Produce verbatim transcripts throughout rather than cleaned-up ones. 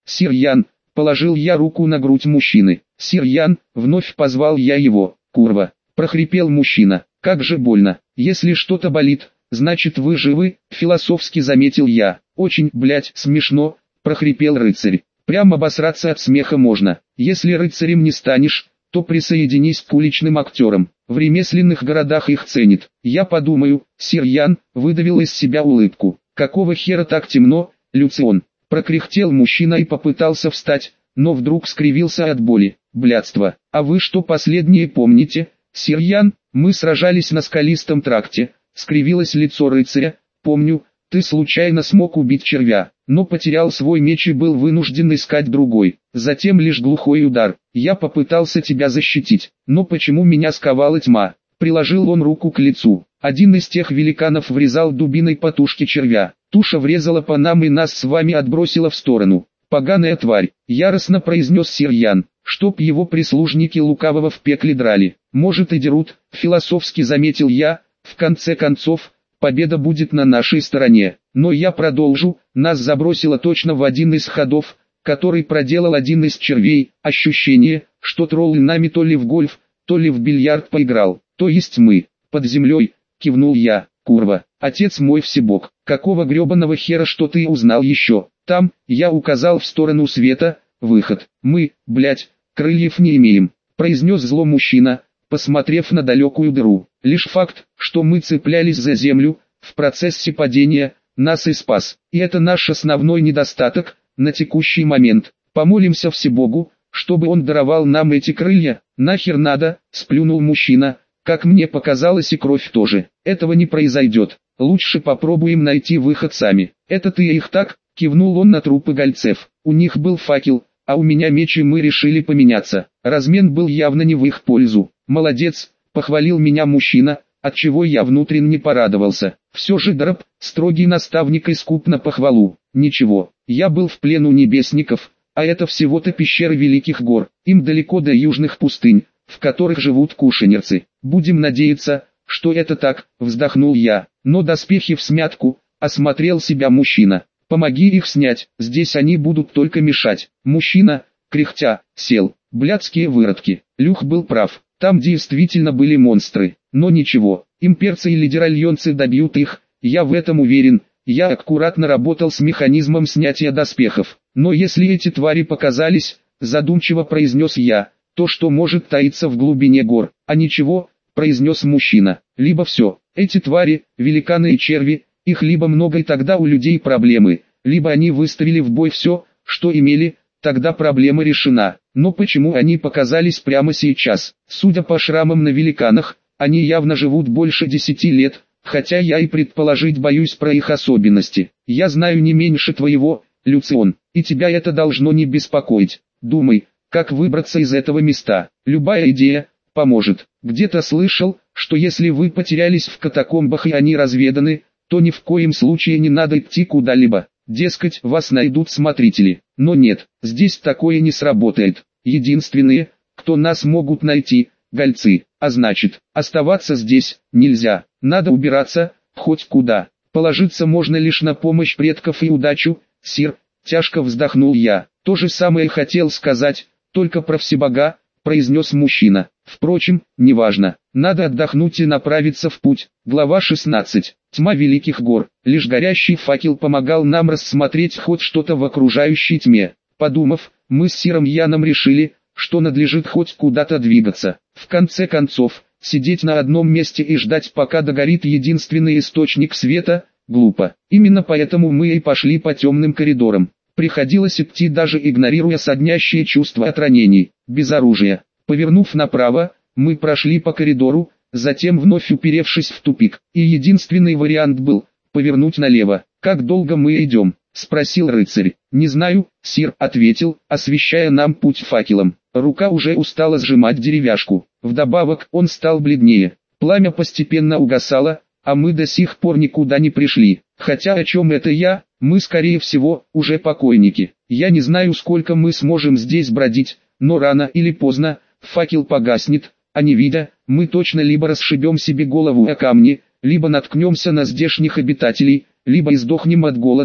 «Сир Ян», положил я руку на грудь мужчины. «Сир Ян», вновь позвал я его. «Курва», прохрипел мужчина. «Как же больно. Если что-то болит, значит вы живы», философски заметил я. «Очень, блять, смешно», прохрипел рыцарь. «Прям обосраться от смеха можно. Если рыцарем не станешь, то присоединись к уличным актерам. В ремесленных городах их ценят. Я подумаю». Сир Ян выдавил из себя улыбку. «Какого хера так темно, Люцион?» Прокряхтел мужчина и попытался встать, но вдруг скривился от боли. «Блядство. А вы что последнее помните, сир Ян?» «Мы сражались на скалистом тракте», — скривилось лицо рыцаря. «Помню, ты случайно смог убить червя, но потерял свой меч и был вынужден искать другой. Затем лишь глухой удар. Я попытался тебя защитить, но почему меня сковала тьма?» Приложил он руку к лицу. Один из тех великанов врезал дубиной по тушке червя. Туша врезала по нам и нас с вами отбросила в сторону. «Поганая тварь», — яростно произнес сир Ян, «чтоб его прислужники лукавого в пекле драли. Может и дерут», — философски заметил я. «В конце концов, победа будет на нашей стороне. Но я продолжу, нас забросило точно в один из ходов, который проделал один из червей. Ощущение, что тролль нами то ли в гольф, то ли в бильярд поиграл, то есть мы, под землей», — кивнул я. «Курва, отец мой всебог, какого гребаного хера что ты узнал еще? Там», — я указал в сторону света, — «выход. Мы, блять, крыльев не имеем», — произнес зло мужчина, посмотрев на далекую дыру. «Лишь факт, что мы цеплялись за землю, в процессе падения, нас и спас. И это наш основной недостаток, на текущий момент. Помолимся Всебогу, чтобы он даровал нам эти крылья». «Нахер надо», — сплюнул мужчина. «Как мне показалось, и кровь тоже. Этого не произойдет. Лучше попробуем найти выход сами». «Это ты их так?» — кивнул он на трупы гольцев. «У них был факел, а у меня меч, и мы решили поменяться». Размен был явно не в их пользу. «Молодец», — похвалил меня мужчина, отчего я внутренне порадовался. Все же Драб, строгий наставник, и скуп на похвалу. Ничего, я был в плену небесников, а это всего-то пещеры Великих Гор. Им далеко до южных пустынь, в которых живут кушанерцы. Будем надеяться, что это так, вздохнул я. Но доспехи всмятку, осмотрел себя мужчина. «Помоги их снять, здесь они будут только мешать». Мужчина, кряхтя, сел. Блядские выродки. Люх был прав, там действительно были монстры. Но ничего, имперцы и лидеральонцы добьют их, я в этом уверен. Я аккуратно работал с механизмом снятия доспехов. Но если эти твари показались, задумчиво произнес я, то что может таиться в глубине гор? «А ничего», произнес мужчина, «либо все, эти твари, великаны и черви, их либо много и тогда у людей проблемы, либо они выставили в бой все, что имели, тогда проблема решена. Но почему они показались прямо сейчас? Судя по шрамам на великанах, они явно живут больше десяти лет, хотя я и предположить боюсь про их особенности. Я знаю не меньше твоего, Люцион, и тебя это должно не беспокоить. Думай, как выбраться из этого места. Любая идея поможет. Где-то слышал, что если вы потерялись в катакомбах и они разведаны, то ни в коем случае не надо идти куда-либо. Дескать, вас найдут смотрители. Но нет, здесь такое не сработает. Единственные, кто нас могут найти, гольцы. А значит, оставаться здесь нельзя. Надо убираться, хоть куда. Положиться можно лишь на помощь предков и удачу, сир. Тяжко вздохнул я. То же самое хотел сказать, только про Всебога, произнес мужчина. Впрочем, неважно. Надо отдохнуть и направиться в путь. Глава шестнадцать. Тьма Великих Гор. Лишь горящий факел помогал нам рассмотреть хоть что-то в окружающей тьме. Подумав, мы с сиром Яном решили, что надлежит хоть куда-то двигаться. В конце концов, сидеть на одном месте и ждать, пока догорит единственный источник света, глупо. Именно поэтому мы и пошли по темным коридорам. Приходилось идти, даже игнорируя соднящие чувства от ранений, без оружия. Повернув направо, мы прошли по коридору, затем вновь уперевшись в тупик. И единственный вариант был повернуть налево. «Как долго мы идем?» — спросил рыцарь. «Не знаю», — сир ответил, освещая нам путь факелом. Рука уже устала сжимать деревяшку. Вдобавок он стал бледнее. Пламя постепенно угасало, а мы до сих пор никуда не пришли. Хотя о чем это я? Мы, скорее всего, уже покойники. Я не знаю, сколько мы сможем здесь бродить, но рано или поздно факел погаснет, а не видя, мы точно либо расшибем себе голову о камни, либо наткнемся на здешних обитателей, либо издохнем от голода,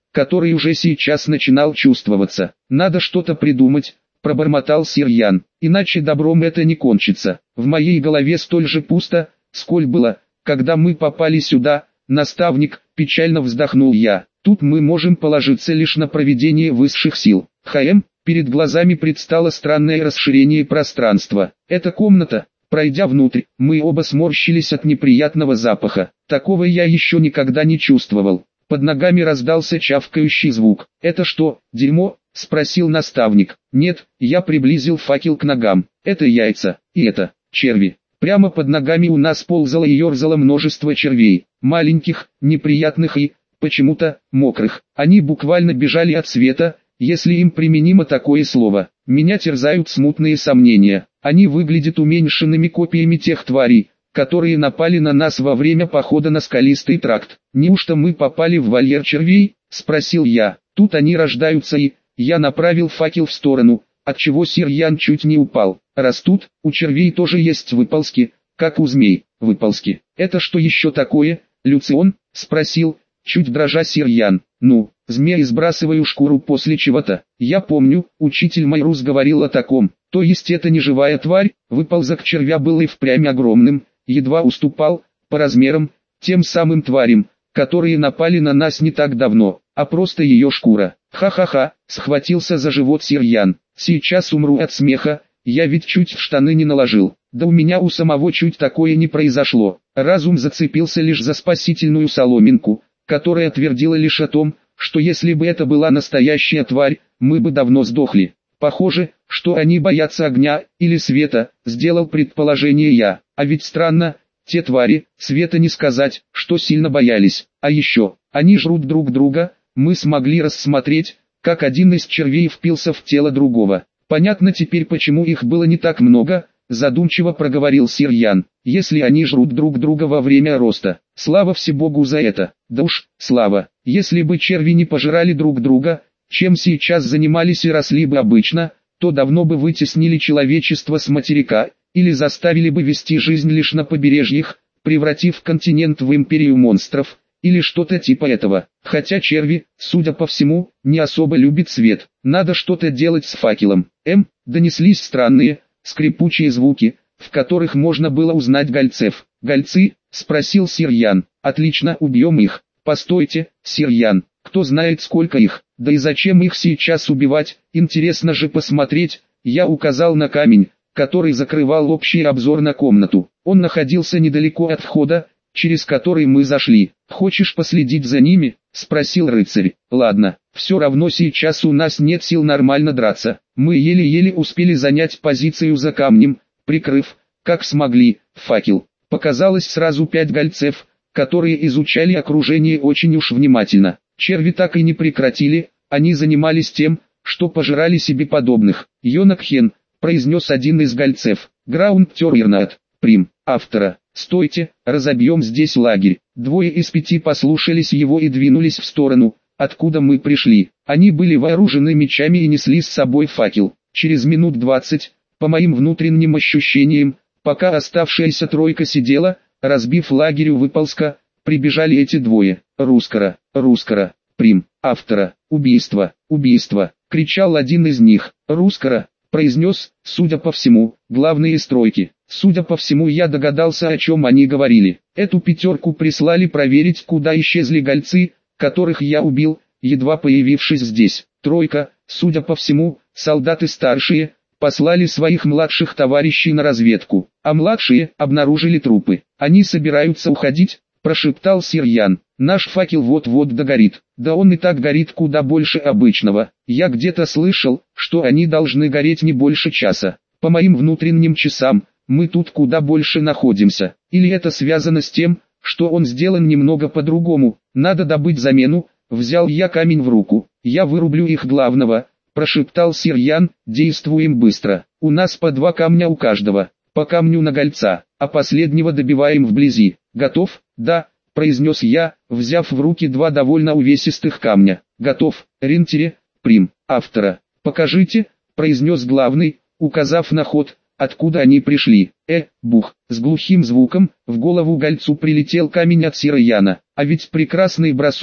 который уже сейчас начинал чувствоваться. «Надо что-то придумать», — пробормотал сир Ян, — «иначе добром это не кончится». В моей голове столь же пусто, сколь было, когда мы попали сюда. «Наставник», — печально вздохнул я, — «тут мы можем положиться лишь на провидение высших сил». «Хм», перед глазами предстало странное расширение пространства. «Это комната». Пройдя внутрь, мы оба сморщились от неприятного запаха. Такого я еще никогда не чувствовал. Под ногами раздался чавкающий звук. «Это что, дерьмо?» — спросил наставник. «Нет», — я приблизил факел к ногам. «Это яйца, и это, черви». Прямо под ногами у нас ползало и ерзало множество червей. Маленьких, неприятных и, почему-то, мокрых. Они буквально бежали от света, если им применимо такое слово. Меня терзают смутные сомнения. Они выглядят уменьшенными копиями тех тварей, которые напали на нас во время похода на скалистый тракт. «Неужто мы попали в вольер червей?» — спросил я. «Тут они рождаются и...» Я направил факел в сторону, отчего сир Ян чуть не упал. «Растут, у червей тоже есть выползки, как у змей». «Выползки? Это что еще такое, Люцион?» — спросил, чуть дрожа сир Ян. «Ну, змеи сбрасываю шкуру после чего-то. Я помню, учитель Майрус говорил о таком. То есть это не живая тварь?» Выползок червя был и впрямь огромным, едва уступал, по размерам, тем самым тварям, которые напали на нас не так давно, а просто ее шкура. «Ха-ха-ха», — схватился за живот сир Ян. «Сейчас умру от смеха, я ведь чуть в штаны не наложил. Да у меня у самого чуть такое не произошло». Разум зацепился лишь за спасительную соломинку, которая твердила лишь о том, что если бы это была настоящая тварь, мы бы давно сдохли. «Похоже, что они боятся огня или света», — сделал предположение я. А ведь странно, те твари, света не сказать, что сильно боялись. А еще, они жрут друг друга. Мы смогли рассмотреть, как один из червей впился в тело другого. «Понятно теперь, почему их было не так много», — задумчиво проговорил сир Ян. «Если они жрут друг друга во время роста. Слава всебогу за это». «Да уж, слава. Если бы черви не пожирали друг друга, чем сейчас занимались и росли бы обычно, то давно бы вытеснили человечество с материка, или заставили бы вести жизнь лишь на побережьях, превратив континент в империю монстров, или что-то типа этого. Хотя черви, судя по всему, не особо любят свет. Надо что-то делать с факелом». Эм, донеслись странные, скрипучие звуки, в которых можно было узнать гольцев. «Гольцы?» — спросил сир Ян. «Отлично, убьем их». «Постойте, сир Ян, кто знает сколько их, да и зачем их сейчас убивать, интересно же посмотреть». Я указал на камень, который закрывал общий обзор на комнату. Он находился недалеко от входа, через который мы зашли. «Хочешь последить за ними?» — спросил рыцарь. «Ладно, все равно сейчас у нас нет сил нормально драться». Мы еле-еле успели занять позицию за камнем, прикрыв, как смогли, факел. Показалось сразу пять гольцев, которые изучали окружение очень уж внимательно. Черви так и не прекратили, они занимались тем, что пожирали себе подобных. «Йонакхен», — произнес один из гольцев. «Граунд Терьернат, Прим, автора». «Стойте, разобьем здесь лагерь». Двое из пяти послушались его и двинулись в сторону, откуда мы пришли. Они были вооружены мечами и несли с собой факел. Через минут двадцать, по моим внутренним ощущениям, пока оставшаяся тройка сидела, разбив лагерь у выползка, прибежали эти двое. «Рускара, Рускара, Прим, автора, убийство, убийство», — кричал один из них. «Рускара», — произнес, судя по всему, главные стройки. Судя по всему, я догадался, о чем они говорили. Эту пятерку прислали проверить, куда исчезли гольцы, которых я убил, едва появившись здесь. Тройка, судя по всему, солдаты старшие, послали своих младших товарищей на разведку, а младшие обнаружили трупы. «Они собираются уходить», — прошептал сир Ян. «Наш факел вот-вот догорит». «Да он и так горит куда больше обычного. Я где-то слышал, что они должны гореть не больше часа. По моим внутренним часам, мы тут куда больше находимся. Или это связано с тем, что он сделан немного по-другому. Надо добыть замену». Взял я камень в руку. «Я вырублю их главного», — прошептал сир Ян. «Действуем быстро. У нас по два камня у каждого. По камню на гольца, а последнего добиваем вблизи. Готов?» «Да», — произнес я, взяв в руки два довольно увесистых камня. «Готов, Ринтере, Прим, автора». «Покажите», — произнес главный, указав на ход, откуда они пришли. Э, бух, с глухим звуком, в голову гольцу прилетел камень от сира Яна. А ведь прекрасный бросок,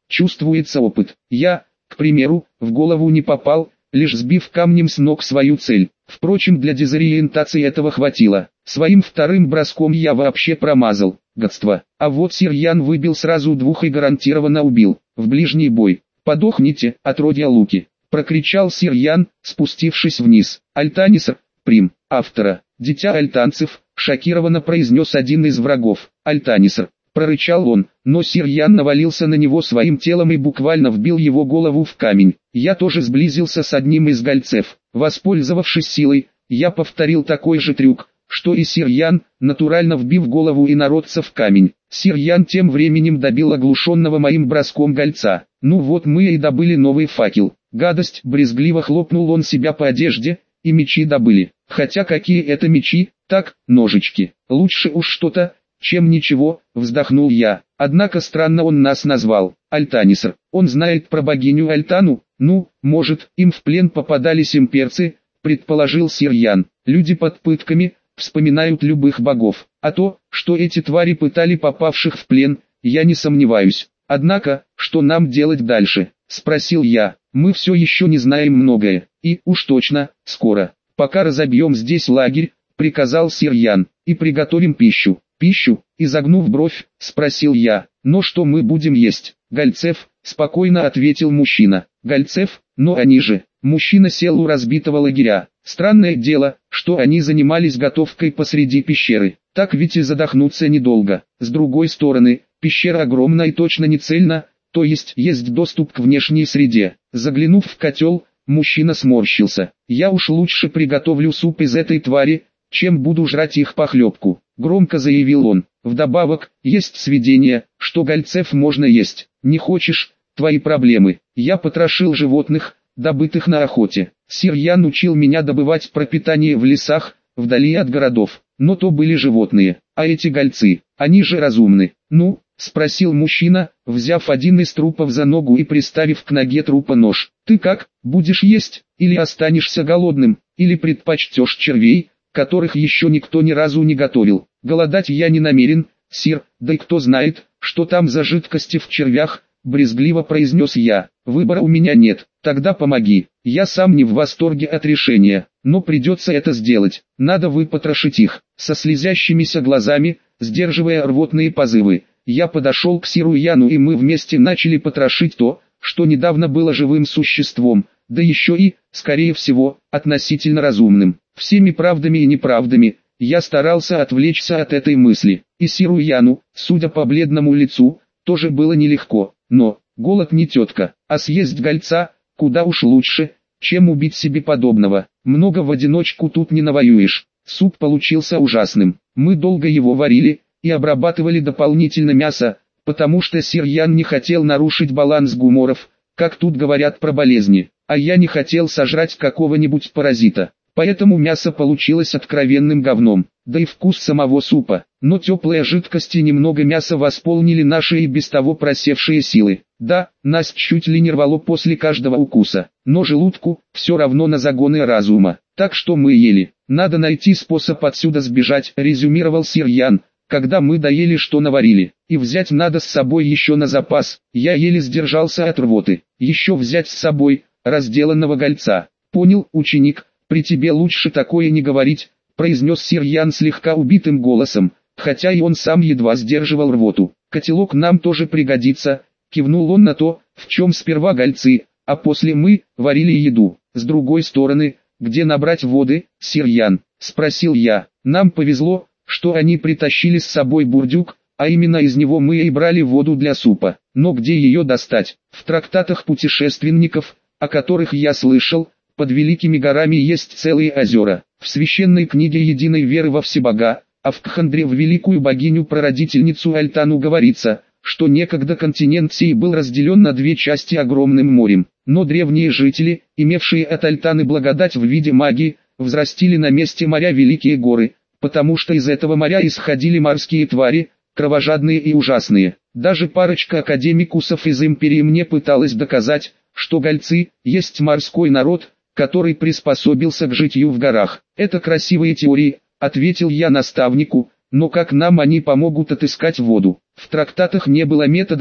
чувствуется опыт. Я, к примеру, в голову не попал, лишь сбив камнем с ног свою цель. Впрочем, для дезориентации этого хватило. Своим вторым броском я вообще промазал. Гадство. А вот сир Ян выбил сразу двух и гарантированно убил. В ближний бой. «Подохните, отродья луки!» — прокричал сир Ян, спустившись вниз. «Альтаниср, прим, автора, дитя альтанцев», — шокированно произнес один из врагов. «Альтаниср», — прорычал он, но сир Ян навалился на него своим телом и буквально вбил его голову в камень. Я тоже сблизился с одним из гальцев. Воспользовавшись силой, я повторил такой же трюк, что и сир Ян, натурально вбив голову инородца в камень. Сир Ян тем временем добил оглушенного моим броском гальца. «Ну вот мы и добыли новый факел. Гадость!» — брезгливо хлопнул он себя по одежде, «и мечи добыли. Хотя какие это мечи, так, ножички. Лучше уж что-то, чем ничего», — вздохнул я. «Однако странно он нас назвал. Альтаниср. Он знает про богиню Альтану? Ну, может, им в плен попадались имперцы», — предположил сир Ян. «Люди под пытками вспоминают любых богов. А то, что эти твари пытали попавших в плен, я не сомневаюсь. Однако, что нам делать дальше?» — спросил я. «Мы все еще не знаем многое, и, уж точно, скоро. Пока разобьем здесь лагерь», — приказал сир Ян, — «и приготовим пищу». «Пищу?» — изогнув бровь, спросил я. «Но что мы будем есть?» «Гальцев», — спокойно ответил мужчина. «Гальцев? Но они же...» Мужчина сел у разбитого лагеря. Странное дело, что они занимались готовкой посреди пещеры. Так ведь и задохнуться недолго. С другой стороны, пещера огромна и точно не цельна, то есть есть доступ к внешней среде. Заглянув в котел, мужчина сморщился. «Я уж лучше приготовлю суп из этой твари, чем буду жрать их похлебку», — громко заявил он. «Вдобавок, есть сведения, что гальцев можно есть. Не хочешь? Твои проблемы. Я потрошил животных, добытых на охоте. Сир Ян учил меня добывать пропитание в лесах, вдали от городов. Но то были животные, а эти гальцы, они же разумны». «Ну?» — спросил мужчина, взяв один из трупов за ногу и приставив к ноге трупа нож. «Ты как, будешь есть, или останешься голодным, или предпочтешь червей, которых еще никто ни разу не готовил?» «Голодать я не намерен, сир, да и кто знает, что там за жидкости в червях», — брезгливо произнес я. «Выбора у меня нет, тогда помоги. Я сам не в восторге от решения, но придется это сделать. Надо выпотрошить их». Со слезящимися глазами, сдерживая рвотные позывы, я подошел к сиру Яну, и мы вместе начали потрошить то, что недавно было живым существом, да еще и, скорее всего, относительно разумным. Всеми правдами и неправдами я старался отвлечься от этой мысли, и сиру Яну, судя по бледному лицу, тоже было нелегко. Но голод не тетка, а съесть гальца куда уж лучше, чем убить себе подобного. Много в одиночку тут не навоюешь. Суп получился ужасным. Мы долго его варили и обрабатывали дополнительно мясо, потому что сир Ян не хотел нарушить баланс гуморов, как тут говорят про болезни, а я не хотел сожрать какого-нибудь паразита. Поэтому мясо получилось откровенным говном, да и вкус самого супа. Но теплые жидкости немного мяса восполнили наши и без того просевшие силы. Да, нас чуть ли не рвало после каждого укуса, но желудку все равно на загоны разума. Так что мы ели. «Надо найти способ отсюда сбежать», — резюмировал сир Ян, когда мы доели, что наварили. «И взять надо с собой еще на запас». Я еле сдержался от рвоты. «Еще взять с собой разделанного гальца». «Понял, ученик, при тебе лучше такое не говорить», — произнес сир Ян слегка убитым голосом, хотя и он сам едва сдерживал рвоту. «Котелок нам тоже пригодится», — кивнул он на то, в чем сперва гальцы, а после мы варили еду. «С другой стороны, где набрать воды, сир Ян?» — спросил я. «Нам повезло, что они притащили с собой бурдюк, а именно из него мы и брали воду для супа. Но где ее достать? В трактатах путешественников, о которых я слышал, под великими горами есть целые озера. В священной книге единой веры во Всебога, а в Кхандре в великую богиню-прародительницу Альтану говорится, что некогда континент сей был разделен на две части огромным морем. Но древние жители, имевшие от Альтаны благодать в виде магии, взрастили на месте моря великие горы, потому что из этого моря исходили морские твари, кровожадные и ужасные. Даже парочка академикусов из империи мне пыталась доказать, что гальцы есть морской народ, который приспособился к житью в горах. «Это красивые теории», — ответил я наставнику, «но как нам они помогут отыскать воду? В трактатах не было методов,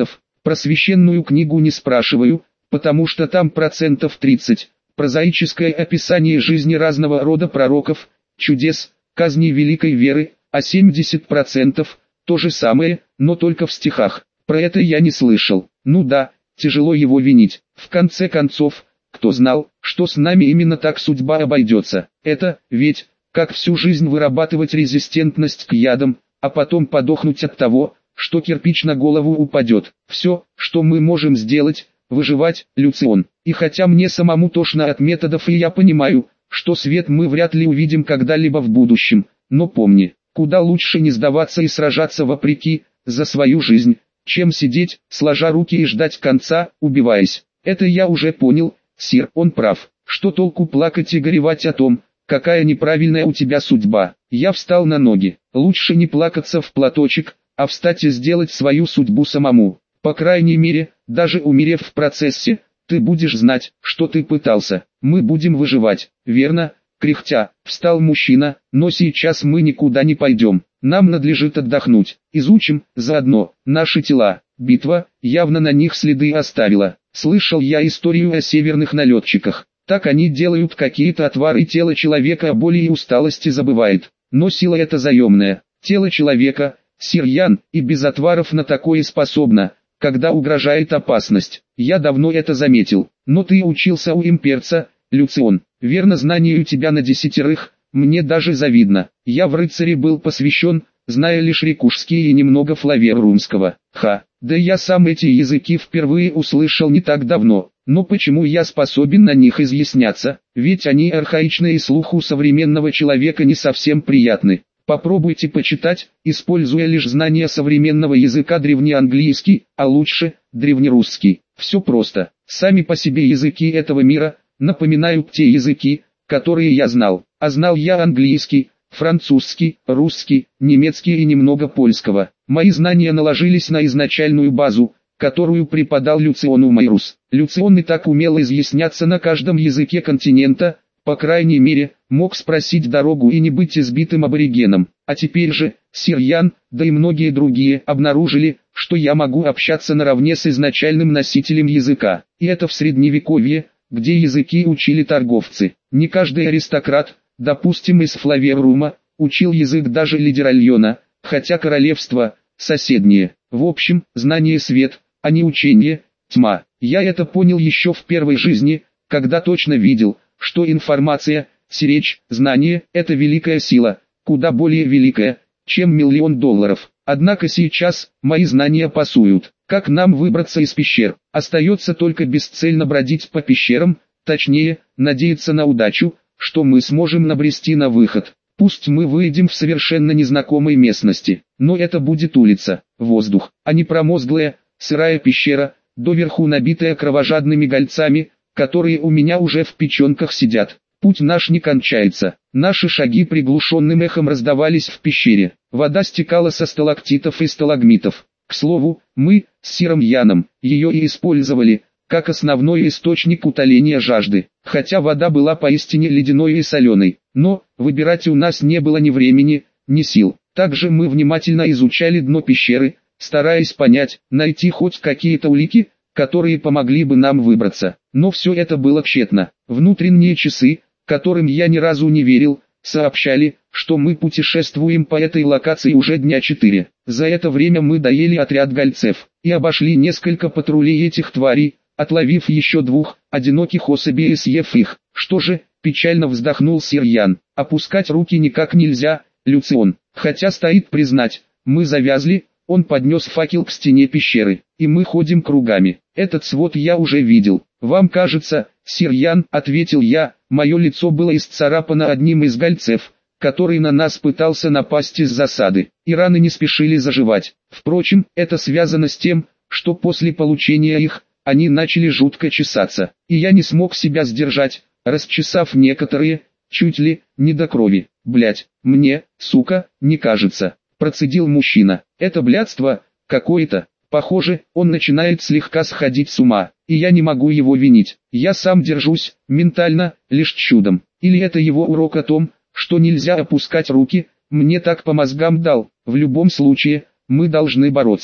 Про священную книгу не спрашиваю, потому что там процентов тридцать. Прозаическое описание жизни разного рода пророков, чудес, казней великой веры, а семьдесят процентов то же самое, но только в стихах. Про это я не слышал. Ну да, тяжело его винить. В конце концов, кто знал, что с нами именно так судьба обойдется. Это, ведь, как всю жизнь вырабатывать резистентность к ядам, а потом подохнуть от того, что кирпич на голову упадет. Все, что мы можем сделать, выживать, Люцион. И хотя мне самому тошно от методов и я понимаю, что свет мы вряд ли увидим когда-либо в будущем, но помни, куда лучше не сдаваться и сражаться вопреки, за свою жизнь, чем сидеть, сложа руки и ждать конца, убиваясь. Это я уже понял, сир, он прав. Что толку плакать и горевать о том, какая неправильная у тебя судьба? Я встал на ноги. Лучше не плакаться в платочек, а встать и сделать свою судьбу самому. По крайней мере, даже умерев в процессе, ты будешь знать, что ты пытался. Мы будем выживать, верно? Кряхтя, встал мужчина, но сейчас мы никуда не пойдем. Нам надлежит отдохнуть. Изучим, заодно, наши тела. Битва, явно на них следы оставила. Слышал я историю о северных налетчиках. Так они делают какие-то отвары, и тело человека о боли и усталости забывает. Но сила эта заемная. Тело человека, сир Ян, и без отваров на такое способно, когда угрожает опасность. Я давно это заметил. Но ты учился у имперца, Люцион. Верно, знание у тебя на десятерых, мне даже завидно. Я в рыцаре был посвящен, зная лишь рекушский и немного флаверумского. Ха, да я сам эти языки впервые услышал не так давно. Но почему я способен на них изъясняться? Ведь они архаичны и слуху современного человека не совсем приятны. Попробуйте почитать, используя лишь знания современного языка древнеанглийский, а лучше, древнерусский. Все просто. Сами по себе языки этого мира напоминают те языки, которые я знал. А знал я английский, французский, русский, немецкий и немного польского. Мои знания наложились на изначальную базу, которую преподал Люциону Майрус. Люцион и так умел изъясняться на каждом языке континента, по крайней мере, мог спросить дорогу и не быть избитым аборигеном. А теперь же, сир Ян, да и многие другие, обнаружили, что я могу общаться наравне с изначальным носителем языка. И это в средневековье, где языки учили торговцы. Не каждый аристократ, допустим из Флаверума, учил язык даже лидеральона, хотя королевство, соседнее. В общем, знание свет, а не учение, тьма. Я это понял еще в первой жизни, когда точно видел, что информация, речь, знание – это великая сила, куда более великая, чем миллион долларов. Однако сейчас, мои знания пасуют. Как нам выбраться из пещер? Остается только бесцельно бродить по пещерам, точнее, надеяться на удачу, что мы сможем набрести на выход. Пусть мы выйдем в совершенно незнакомой местности, но это будет улица, воздух, а не промозглая, сырая пещера, доверху набитая кровожадными гольцами, которые у меня уже в печенках сидят. Путь наш не кончается. Наши шаги приглушенным эхом раздавались в пещере. Вода стекала со сталактитов и сталагмитов. К слову, мы, с сиром Яном, ее и использовали, как основной источник утоления жажды. Хотя вода была поистине ледяной и соленой. Но, выбирать у нас не было ни времени, ни сил. Также мы внимательно изучали дно пещеры, стараясь понять, найти хоть какие-то улики, которые помогли бы нам выбраться. Но все это было тщетно. Внутренние часы, которым я ни разу не верил, сообщали, что мы путешествуем по этой локации уже дня четыре. За это время мы доели отряд гольцев и обошли несколько патрулей этих тварей, отловив еще двух одиноких особей и съев их. Что же, печально вздохнул сир Ян, опускать руки никак нельзя, Люцион. Хотя стоит признать, мы завязли. Он поднес факел к стене пещеры, и мы ходим кругами. Этот свод я уже видел. Вам кажется, сир Ян, ответил я, мое лицо было исцарапано одним из гольцев, который на нас пытался напасть из засады, и раны не спешили заживать. Впрочем, это связано с тем, что после получения их, они начали жутко чесаться, и я не смог себя сдержать, расчесав некоторые, чуть ли, не до крови. Блять, мне, сука, не кажется. Процедил мужчина. Это блядство, какое-то. Похоже, он начинает слегка сходить с ума, и я не могу его винить. Я сам держусь, ментально, лишь чудом. Или это его урок о том, что нельзя опускать руки, мне так по мозгам дал. В любом случае, мы должны бороться.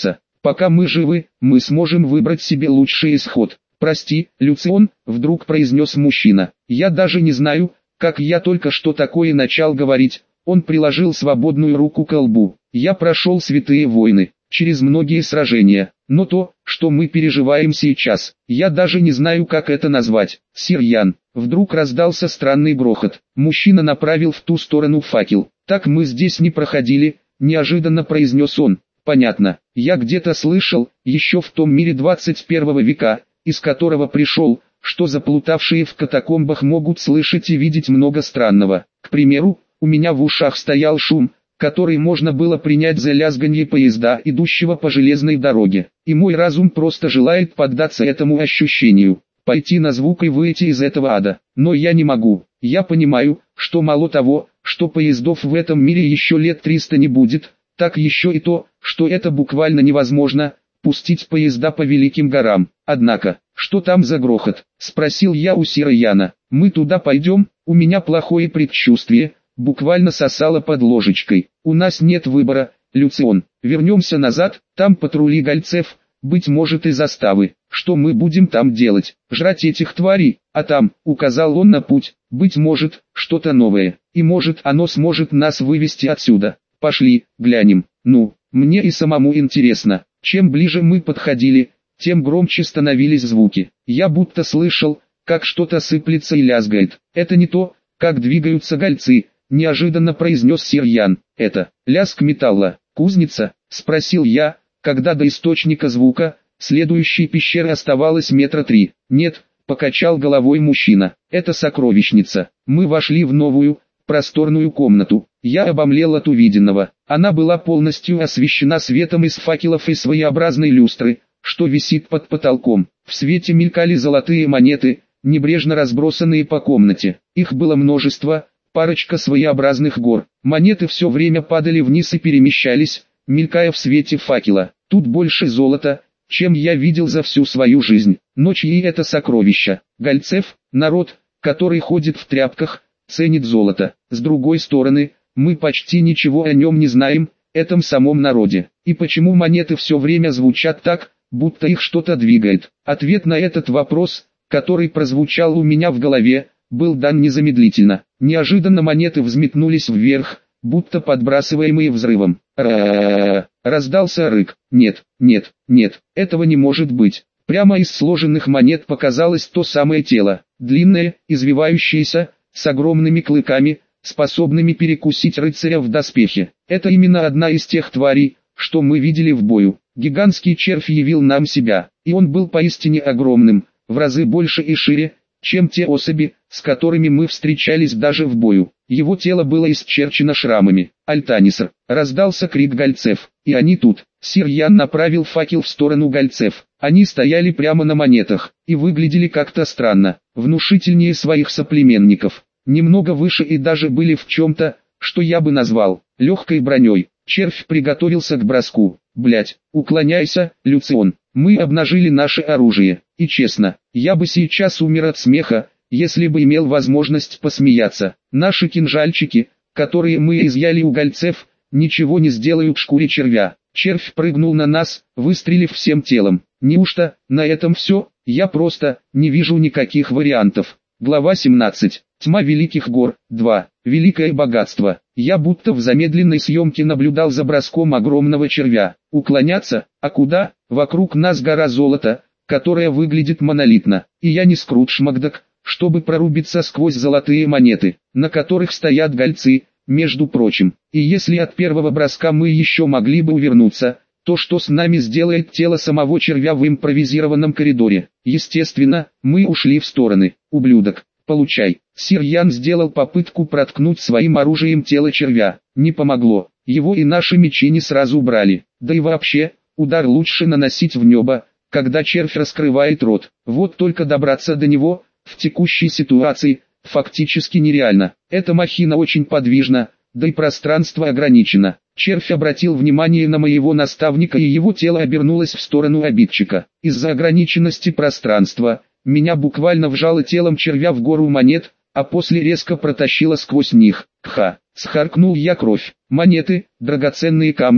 Пока мы живы, мы сможем выбрать себе лучший исход. Прости, Люцион, вдруг произнес мужчина. Я даже не знаю, как я только что такое начал говорить. Он приложил свободную руку к лбу. Я прошел святые войны, через многие сражения, но то, что мы переживаем сейчас, я даже не знаю, как это назвать. Сир Ян, вдруг раздался странный грохот. Мужчина направил в ту сторону факел. Так мы здесь не проходили, неожиданно произнес он. Понятно, я где-то слышал, еще в том мире двадцать первого века, из которого пришел, что заплутавшие в катакомбах могут слышать и видеть много странного. К примеру, у меня в ушах стоял шум, который можно было принять за лязганье поезда, идущего по железной дороге. И мой разум просто желает поддаться этому ощущению, пойти на звук и выйти из этого ада. Но я не могу. Я понимаю, что мало того, что поездов в этом мире еще лет триста не будет, так еще и то, что это буквально невозможно, пустить поезда по великим горам. Однако, что там за грохот? Спросил я у Сира Яна. Мы туда пойдем, у меня плохое предчувствие, буквально сосало под ложечкой. У нас нет выбора, Люцион. Вернемся назад, там патрули гольцев, быть может и заставы. Что мы будем там делать? Жрать этих тварей, а там, указал он на путь, быть может, что-то новое. И может оно сможет нас вывести отсюда. Пошли, глянем. Ну, мне и самому интересно. Чем ближе мы подходили, тем громче становились звуки. Я будто слышал, как что-то сыплется и лязгает. Это не то, как двигаются гольцы, неожиданно произнес Сир Ян. Это лязг металла. Кузница? Спросил я, когда до источника звука, следующей пещеры оставалось метра три. Нет, покачал головой мужчина. Это сокровищница. Мы вошли в новую, просторную комнату. Я обомлел от увиденного. Она была полностью освещена светом из факелов и своеобразной люстры, что висит под потолком. В свете мелькали золотые монеты, небрежно разбросанные по комнате. Их было множество, парочка своеобразных гор. Монеты все время падали вниз и перемещались, мелькая в свете факела. Тут больше золота, чем я видел за всю свою жизнь. Но чьи это сокровища? Гольцев, народ, который ходит в тряпках, ценит золото. С другой стороны, мы почти ничего о нем не знаем, этом самом народе. И почему монеты все время звучат так, будто их что-то двигает? Ответ на этот вопрос, который прозвучал у меня в голове, был дан незамедлительно. Неожиданно монеты взметнулись вверх, будто подбрасываемые взрывом. Ра-ра-ра-ра. Раздался рык. Нет, нет, нет, этого не может быть. Прямо из сложенных монет показалось то самое тело, длинное, извивающееся, с огромными клыками, способными перекусить рыцаря в доспехе. Это именно одна из тех тварей, что мы видели в бою. Гигантский червь явил нам себя, и он был поистине огромным, в разы больше и шире, чем те особи, с которыми мы встречались даже в бою. Его тело было исчерчено шрамами. Альтаниср, раздался крик гольцев, и они тут. Сир Ян направил факел в сторону гольцев. Они стояли прямо на монетах, и выглядели как-то странно, внушительнее своих соплеменников. Немного выше и даже были в чем-то, что я бы назвал, легкой броней. Червь приготовился к броску. Блять, уклоняйся, Люцион. Мы обнажили наше оружие, и честно, я бы сейчас умер от смеха, если бы имел возможность посмеяться. Наши кинжальчики, которые мы изъяли у гольцев, ничего не сделают шкуре червя. Червь прыгнул на нас, выстрелив всем телом. Неужто, на этом все? Я просто, не вижу никаких вариантов. Глава семнадцать. Тьма Великих Гор. два. Великое богатство. Я будто в замедленной съемке наблюдал за броском огромного червя. Уклоняться? А куда? Вокруг нас гора золота, которая выглядит монолитно. И я не Скрудж Макдак, чтобы прорубиться сквозь золотые монеты, на которых стоят гольцы, между прочим. И если от первого броска мы еще могли бы увернуться, то что с нами сделает тело самого червя в импровизированном коридоре? Естественно, мы ушли в стороны. Ублюдок, получай. Сир Ян сделал попытку проткнуть своим оружием тело червя. Не помогло. Его и наши мечи не сразу убрали. Да и вообще, удар лучше наносить в небо, когда червь раскрывает рот. Вот только добраться до него, в текущей ситуации, фактически нереально. Эта махина очень подвижна, да и пространство ограничено. Червь обратил внимание на моего наставника, и его тело обернулось в сторону обидчика. Из-за ограниченности пространства, меня буквально вжало телом червя в гору монет, а после резко протащило сквозь них. Ха! Схаркнул я кровь. Монеты, драгоценные камни,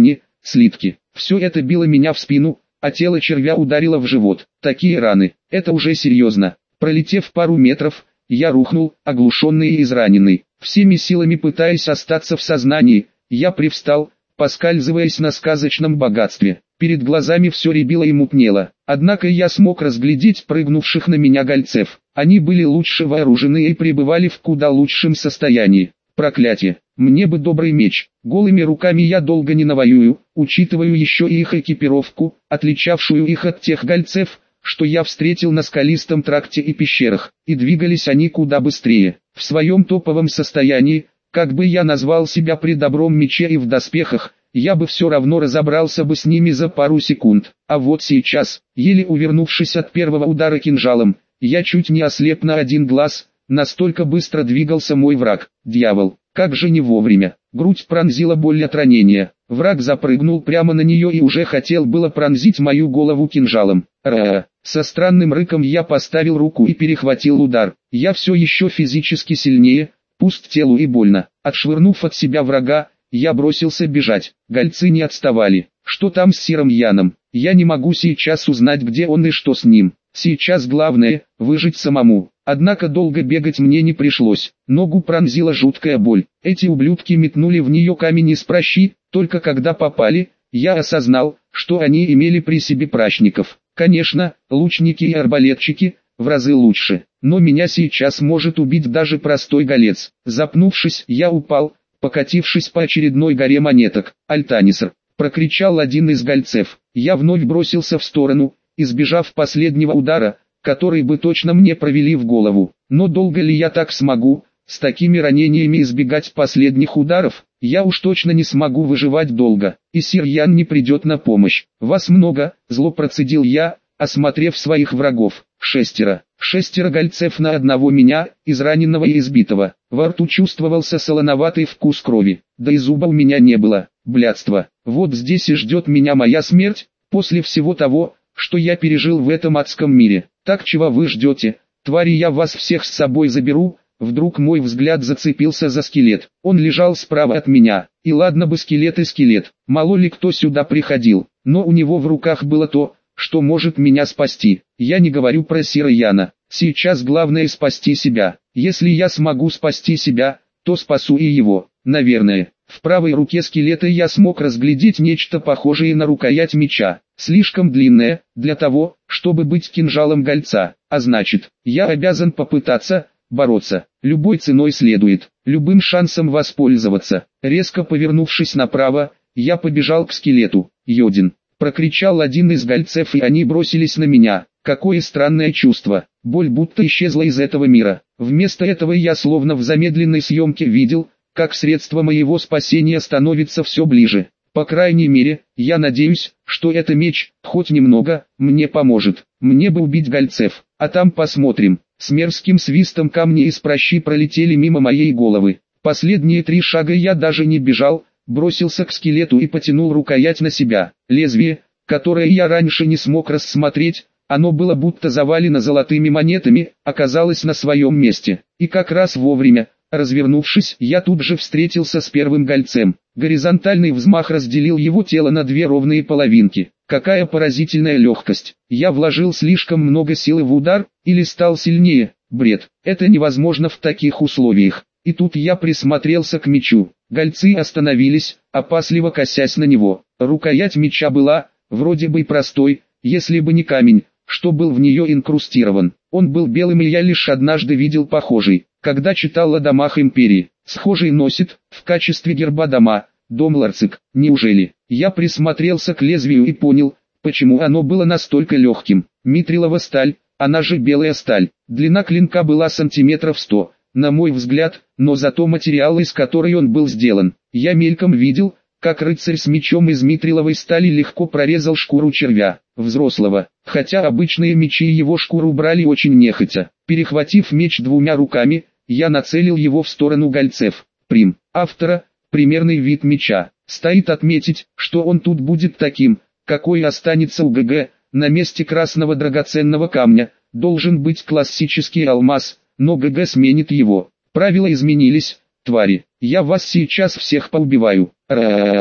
слитки. Все это било меня в спину, а тело червя ударило в живот. Такие раны, это уже серьезно. Пролетев пару метров, я рухнул, оглушенный и израненный. Всеми силами пытаясь остаться в сознании, я привстал, поскальзываясь на сказочном богатстве. Перед глазами все рябило и мутнело. Однако я смог разглядеть прыгнувших на меня гольцев. Они были лучше вооружены и пребывали в куда лучшем состоянии. Проклятие! Мне бы добрый меч. Голыми руками я долго не навоюю, учитывая еще и их экипировку, отличавшую их от тех гольцев, что я встретил на скалистом тракте и пещерах, и двигались они куда быстрее. В своем топовом состоянии, как бы я назвал себя при добром мече и в доспехах, я бы все равно разобрался бы с ними за пару секунд. А вот сейчас, еле увернувшись от первого удара кинжалом, я чуть не ослеп на один глаз, настолько быстро двигался мой враг. Дьявол, как же не вовремя. Грудь пронзила боль от ранения. Враг запрыгнул прямо на нее и уже хотел было пронзить мою голову кинжалом. Ра! Со странным рыком я поставил руку и перехватил удар. Я все еще физически сильнее, пусть телу и больно. Отшвырнув от себя врага, я бросился бежать. Гольцы не отставали. Что там с Сиром Яном? Я не могу сейчас узнать, где он и что с ним. Сейчас главное – выжить самому. Однако долго бегать мне не пришлось. Ногу пронзила жуткая боль. Эти ублюдки метнули в нее камень из пращи. Только когда попали, я осознал, что они имели при себе пращников. Конечно, лучники и арбалетчики в разы лучше. Но меня сейчас может убить даже простой голец. Запнувшись, я упал, покатившись по очередной горе монеток. «Альтаниср!» – прокричал один из гольцев. Я вновь бросился в сторону, избежав последнего удара, который бы точно мне провели в голову. Но долго ли я так смогу, с такими ранениями избегать последних ударов? Я уж точно не смогу выживать долго, и Сир Ян не придет на помощь. «Вас много», – зло процедил я, осмотрев своих врагов. Шестеро. Шестеро гольцев на одного меня, израненного и избитого. Во рту чувствовался солоноватый вкус крови, да и зуба у меня не было. Блядство. Вот здесь и ждет меня моя смерть, после всего того, что я пережил в этом адском мире. Так чего вы ждете? Твари, я вас всех с собой заберу. Вдруг мой взгляд зацепился за скелет. Он лежал справа от меня. И ладно бы скелет и скелет. Мало ли кто сюда приходил. Но у него в руках было то, что может меня спасти. Я не говорю про Сира Яна. Сейчас главное спасти себя. Если я смогу спасти себя, то спасу и его. Наверное. В правой руке скелета я смог разглядеть нечто похожее на рукоять меча. Слишком длинное, для того, чтобы быть кинжалом гольца. А значит, я обязан попытаться бороться. Любой ценой следует, любым шансом воспользоваться. Резко повернувшись направо, я побежал к скелету. «Йодин!» – прокричал один из гольцев, и они бросились на меня. Какое странное чувство. Боль будто исчезла из этого мира. Вместо этого я словно в замедленной съемке видел, как средство моего спасения становится все ближе. По крайней мере, я надеюсь, что это меч, хоть немного, мне поможет. Мне бы убить гольцев, а там посмотрим. С мерзким свистом камни из пращи пролетели мимо моей головы. Последние три шага я даже не бежал, бросился к скелету и потянул рукоять на себя. Лезвие, которое я раньше не смог рассмотреть, оно было будто завалено золотыми монетами, оказалось на своем месте. И как раз вовремя. Развернувшись, я тут же встретился с первым гольцем. Горизонтальный взмах разделил его тело на две ровные половинки. Какая поразительная легкость. Я вложил слишком много силы в удар, или стал сильнее. Бред. Это невозможно в таких условиях. И тут я присмотрелся к мечу. Гольцы остановились, опасливо косясь на него. Рукоять меча была, вроде бы простой, если бы не камень, что был в нее инкрустирован. Он был белым, и я лишь однажды видел похожий, когда читал о домах империи. Схожий носит, в качестве герба дома, дом Ларцик. Неужели? Я присмотрелся к лезвию и понял, почему оно было настолько легким. Митрилова сталь, она же белая сталь. Длина клинка была сантиметров сто, на мой взгляд, но зато материал, из которой он был сделан. Я мельком видел, как рыцарь с мечом из митриловой стали легко прорезал шкуру червя, взрослого, хотя обычные мечи его шкуру брали очень нехотя. Перехватив меч двумя руками, я нацелил его в сторону гольцев. Прим. Автора, примерный вид меча. Стоит отметить, что он тут будет таким, какой останется у ГГ. На месте красного драгоценного камня должен быть классический алмаз, но ГГ сменит его. Правила изменились, твари. Я вас сейчас всех поубиваю. Ра-ра-ра.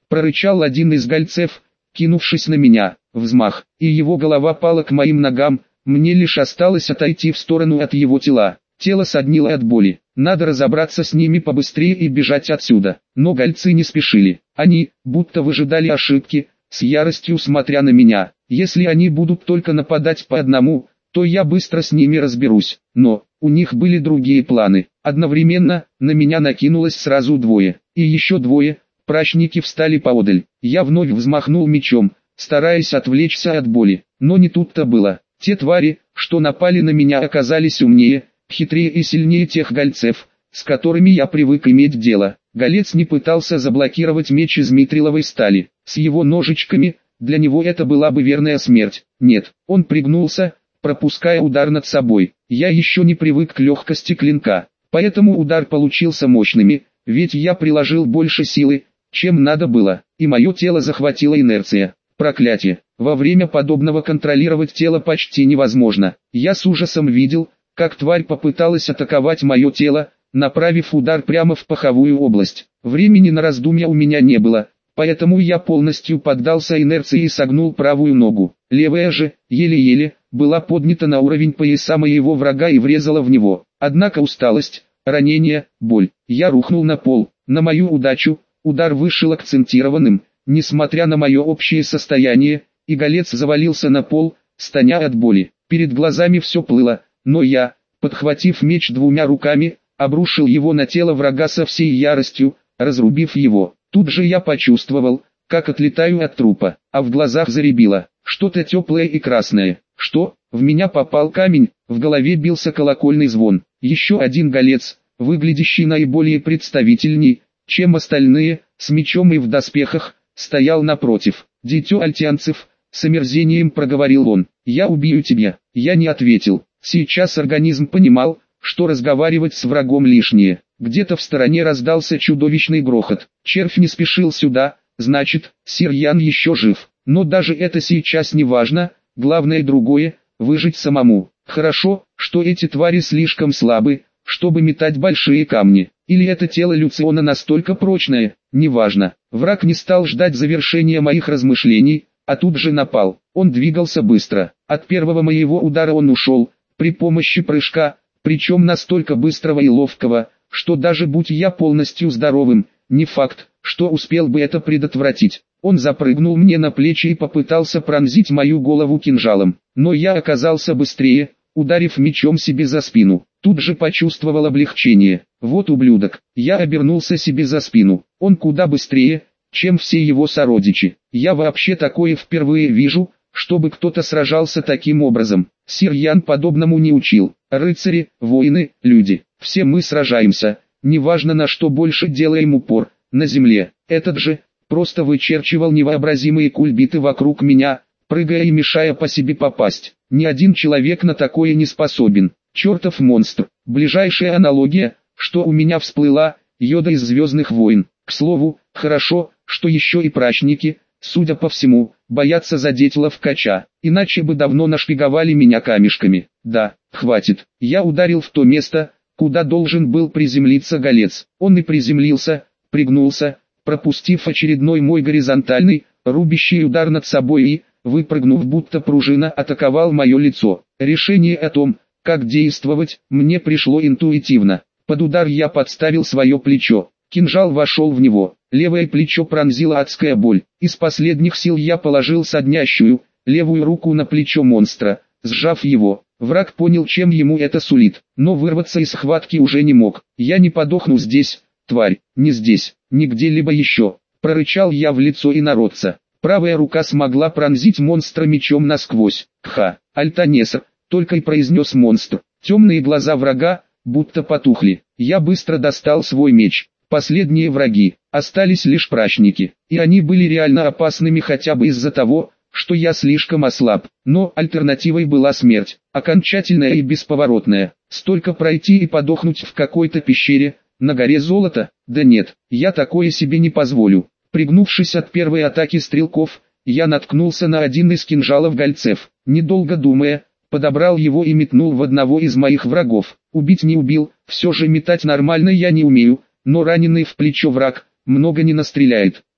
прорычал один из гольцев, кинувшись на меня. Взмах, и его голова пала к моим ногам, мне лишь осталось отойти в сторону от его тела. Тело соднило от боли, надо разобраться с ними побыстрее и бежать отсюда. Но гольцы не спешили, они, будто выжидали ошибки, с яростью смотря на меня. Если они будут только нападать по одному, то я быстро с ними разберусь. Но, у них были другие планы. Одновременно, на меня накинулось сразу двое, и еще двое, прачники встали поодаль. Я вновь взмахнул мечом, стараясь отвлечься от боли, но не тут-то было. Те твари, что напали на меня, оказались умнее, хитрее и сильнее тех гольцев, с которыми я привык иметь дело. Голец не пытался заблокировать меч из митриловой стали. С его ножичками, для него это была бы верная смерть. Нет, он пригнулся, пропуская удар над собой. Я еще не привык к легкости клинка, поэтому удар получился мощными, ведь я приложил больше силы, чем надо было, и мое тело захватила инерция. Проклятие! Во время подобного контролировать тело почти невозможно. Я с ужасом видел, как тварь попыталась атаковать мое тело, направив удар прямо в паховую область. Времени на раздумья у меня не было, поэтому я полностью поддался инерции и согнул правую ногу. Левая же, еле-еле, была поднята на уровень пояса моего врага и врезала в него. Однако усталость, ранение, боль. Я рухнул на пол. На мою удачу, удар вышел акцентированным, несмотря на мое общее состояние, и голец завалился на пол, стоня от боли. Перед глазами все плыло, но я, подхватив меч двумя руками, обрушил его на тело врага со всей яростью, разрубив его. Тут же я почувствовал, как отлетаю от трупа, а в глазах заребило, что-то теплое и красное. Что? В меня попал камень, в голове бился колокольный звон. Еще один голец, выглядящий наиболее представительней, чем остальные, с мечом и в доспехах, стоял напротив. «Дитё альтианцев», — с омерзением проговорил он, — «я убью тебя». Я не ответил. Сейчас организм понимал, что разговаривать с врагом лишнее. Где-то в стороне раздался чудовищный грохот. Червь не спешил сюда, значит, сир Ян еще жив. Но даже это сейчас не важно, главное другое — выжить самому. Хорошо, что эти твари слишком слабы, чтобы метать большие камни. Или это тело Люциона настолько прочное, неважно. Враг не стал ждать завершения моих размышлений, а тут же напал. Он двигался быстро. От первого моего удара он ушел, при помощи прыжка, причем настолько быстрого и ловкого, что даже будь я полностью здоровым, не факт, что успел бы это предотвратить. Он запрыгнул мне на плечи и попытался пронзить мою голову кинжалом, но я оказался быстрее, ударив мечом себе за спину. Тут же почувствовал облегчение. Вот ублюдок. Я обернулся себе за спину. Он куда быстрее, чем все его сородичи. Я вообще такое впервые вижу, чтобы кто-то сражался таким образом. Сир Ян подобному не учил. Рыцари, воины, люди. Все мы сражаемся. Неважно, на что больше делаем упор. На земле. Этот же просто вычерчивал невообразимые кульбиты вокруг меня, прыгая и мешая по себе попасть. Ни один человек на такое не способен. Чертов монстр. Ближайшая аналогия, что у меня всплыла, Йода из «Звездных войн». К слову, хорошо, что еще и прачники, судя по всему, боятся задеть ловкача, иначе бы давно нашпиговали меня камешками. Да, хватит. Я ударил в то место, куда должен был приземлиться голец. Он и приземлился, пригнулся, пропустив очередной мой горизонтальный, рубящий удар над собой и, выпрыгнув будто пружина, атаковал мое лицо. Решение о том, как действовать, мне пришло интуитивно. Под удар я подставил свое плечо. Кинжал вошел в него. Левое плечо пронзила адская боль. Из последних сил я положил соднящую, левую руку на плечо монстра, сжав его. Враг понял, чем ему это сулит, но вырваться из схватки уже не мог. «Я не подохну здесь, тварь, не здесь, ни где-либо еще», — прорычал я в лицо инородца. Правая рука смогла пронзить монстра мечом насквозь. «Кха, Альтанеср», — только и произнес монстр. Темные глаза врага, будто потухли. Я быстро достал свой меч. Последние враги, остались лишь прачники, и они были реально опасными хотя бы из-за того, что я слишком ослаб. Но альтернативой была смерть, окончательная и бесповоротная. Столько пройти и подохнуть в какой-то пещере, на горе золота? Да нет, я такое себе не позволю. Пригнувшись от первой атаки стрелков, я наткнулся на один из кинжалов гольцев. Недолго думая, подобрал его и метнул в одного из моих врагов. Убить не убил, все же метать нормально я не умею, но раненый в плечо враг много не настреляет.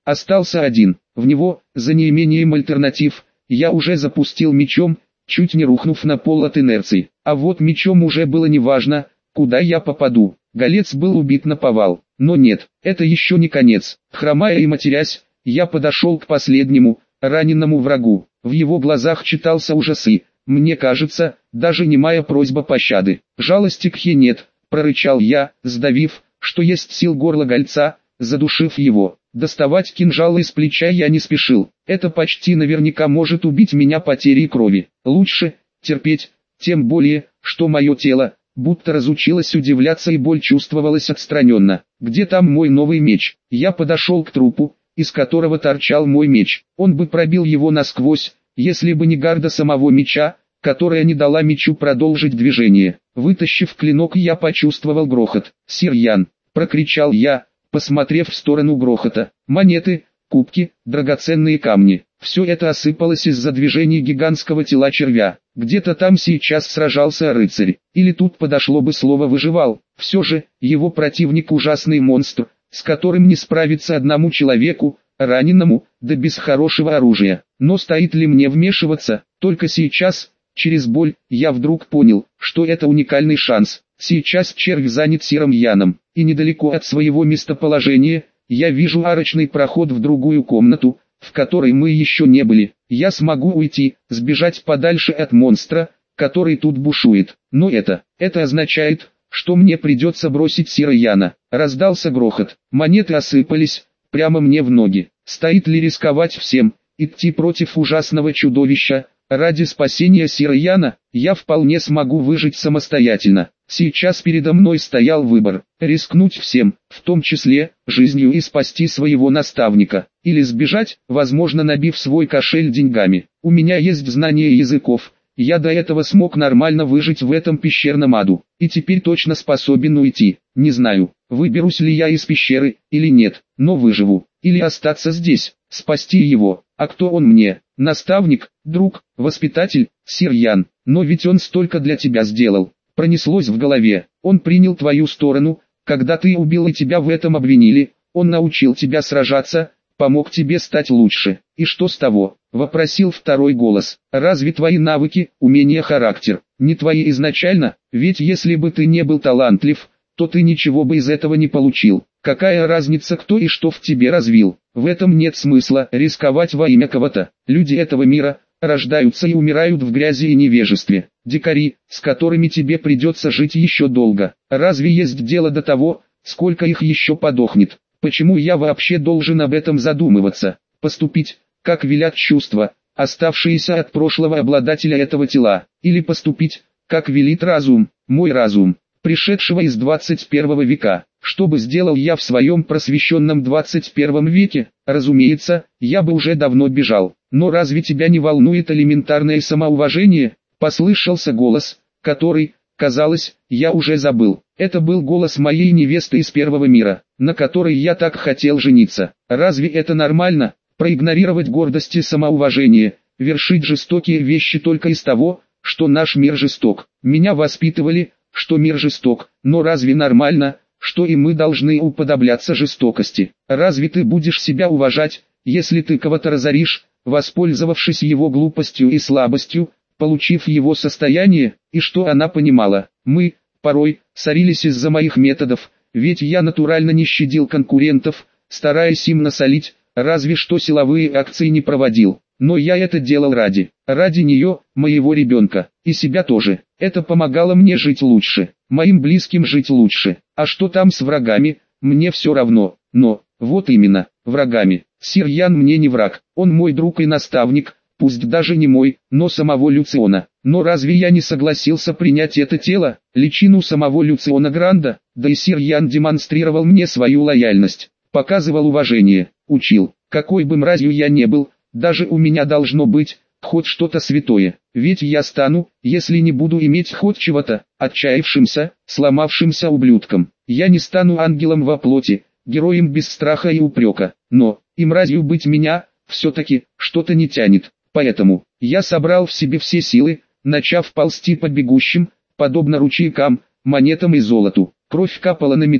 Остался один. В него, за неимением альтернатив, я уже запустил мечом, чуть не рухнув на пол от инерции. А вот мечом уже было неважно, куда я попаду. Голец был убит наповал. Но нет, это еще не конец. Хромая и матерясь, я подошел к последнему, раненому врагу. В его глазах читался ужас и, мне кажется, даже немая просьба пощады. «Жалости к Хе нет», — прорычал я, сдавив, что есть сил горло гольца, задушив его. Доставать кинжал из плеча я не спешил. Это почти наверняка может убить меня потерей крови. Лучше терпеть, тем более, что мое тело, будто разучилось удивляться и боль чувствовалась отстраненно. Где там мой новый меч? Я подошел к трупу, из которого торчал мой меч. Он бы пробил его насквозь, если бы не гарда самого меча, которая не дала мечу продолжить движение. Вытащив клинок, я почувствовал грохот. «Сир Ян!» — прокричал я, посмотрев в сторону грохота. Монеты, кубки, драгоценные камни. Все это осыпалось из-за движений гигантского тела червя. Где-то там сейчас сражался рыцарь. Или тут подошло бы слово «выживал». Все же, его противник ужасный монстр, с которым не справиться одному человеку, раненому, да без хорошего оружия. Но стоит ли мне вмешиваться? Только сейчас, через боль, я вдруг понял, что это уникальный шанс. Сейчас червь занят Сиром Яном, и недалеко от своего местоположения, я вижу арочный проход в другую комнату, в которой мы еще не были. Я смогу уйти, сбежать подальше от монстра, который тут бушует. Но это, это означает, что мне придется бросить Сира Яна. Раздался грохот, монеты осыпались, прямо мне в ноги. Стоит ли рисковать всем, идти против ужасного чудовища? Ради спасения Сира Яна, я вполне смогу выжить самостоятельно. Сейчас передо мной стоял выбор, рискнуть всем, в том числе, жизнью и спасти своего наставника, или сбежать, возможно набив свой кошель деньгами. У меня есть знание языков, я до этого смог нормально выжить в этом пещерном аду, и теперь точно способен уйти. Не знаю, выберусь ли я из пещеры, или нет, но выживу, или остаться здесь, спасти его. А кто он мне? Наставник, друг, воспитатель, Сир Ян. Но ведь он столько для тебя сделал. Пронеслось в голове. Он принял твою сторону, когда ты убил и тебя в этом обвинили. Он научил тебя сражаться, помог тебе стать лучше. И что с того? Вопросил второй голос. Разве твои навыки, умения, характер не твои изначально? Ведь если бы ты не был талантлив, то ты ничего бы из этого не получил. Какая разница, кто и что в тебе развил? В этом нет смысла рисковать во имя кого-то. Люди этого мира рождаются и умирают в грязи и невежестве. Дикари, с которыми тебе придется жить еще долго. Разве есть дело до того, сколько их еще подохнет? Почему я вообще должен об этом задумываться? Поступить, как велят чувства, оставшиеся от прошлого обладателя этого тела, или поступить, как велит разум, мой разум, пришедшего из двадцать первого века. Что бы сделал я в своем просвещенном двадцать первом веке? Разумеется, я бы уже давно бежал. Но разве тебя не волнует элементарное самоуважение? Послышался голос, который, казалось, я уже забыл. Это был голос моей невесты из первого мира, на которой я так хотел жениться. Разве это нормально? Проигнорировать гордость и самоуважение, вершить жестокие вещи только из того, что наш мир жесток. Меня воспитывали, что мир жесток, но разве нормально, что и мы должны уподобляться жестокости? Разве ты будешь себя уважать, если ты кого-то разоришь, воспользовавшись его глупостью и слабостью, получив его состояние? И что она понимала? Мы, порой, ссорились из-за моих методов, ведь я натурально не щадил конкурентов, стараясь им насолить, разве что силовые акции не проводил. Но я это делал ради, ради нее, моего ребенка, и себя тоже. Это помогало мне жить лучше, моим близким жить лучше. А что там с врагами, мне все равно. Но, вот именно, врагами. Сир Ян мне не враг, он мой друг и наставник, пусть даже не мой, но самого Люциона. Но разве я не согласился принять это тело, личину самого Люциона Гранда? Да и Сир Ян демонстрировал мне свою лояльность, показывал уважение, учил. Какой бы мразью я не был, даже у меня должно быть хоть что-то святое, ведь я стану, если не буду иметь хоть чего-то, отчаявшимся, сломавшимся ублюдком. Я не стану ангелом во плоти, героем без страха и упрека, но, и мразью быть меня, все-таки, что-то не тянет. Поэтому, я собрал в себе все силы, начав ползти по бегущим, подобно ручейкам, монетам и золоту. Кровь капала на металл,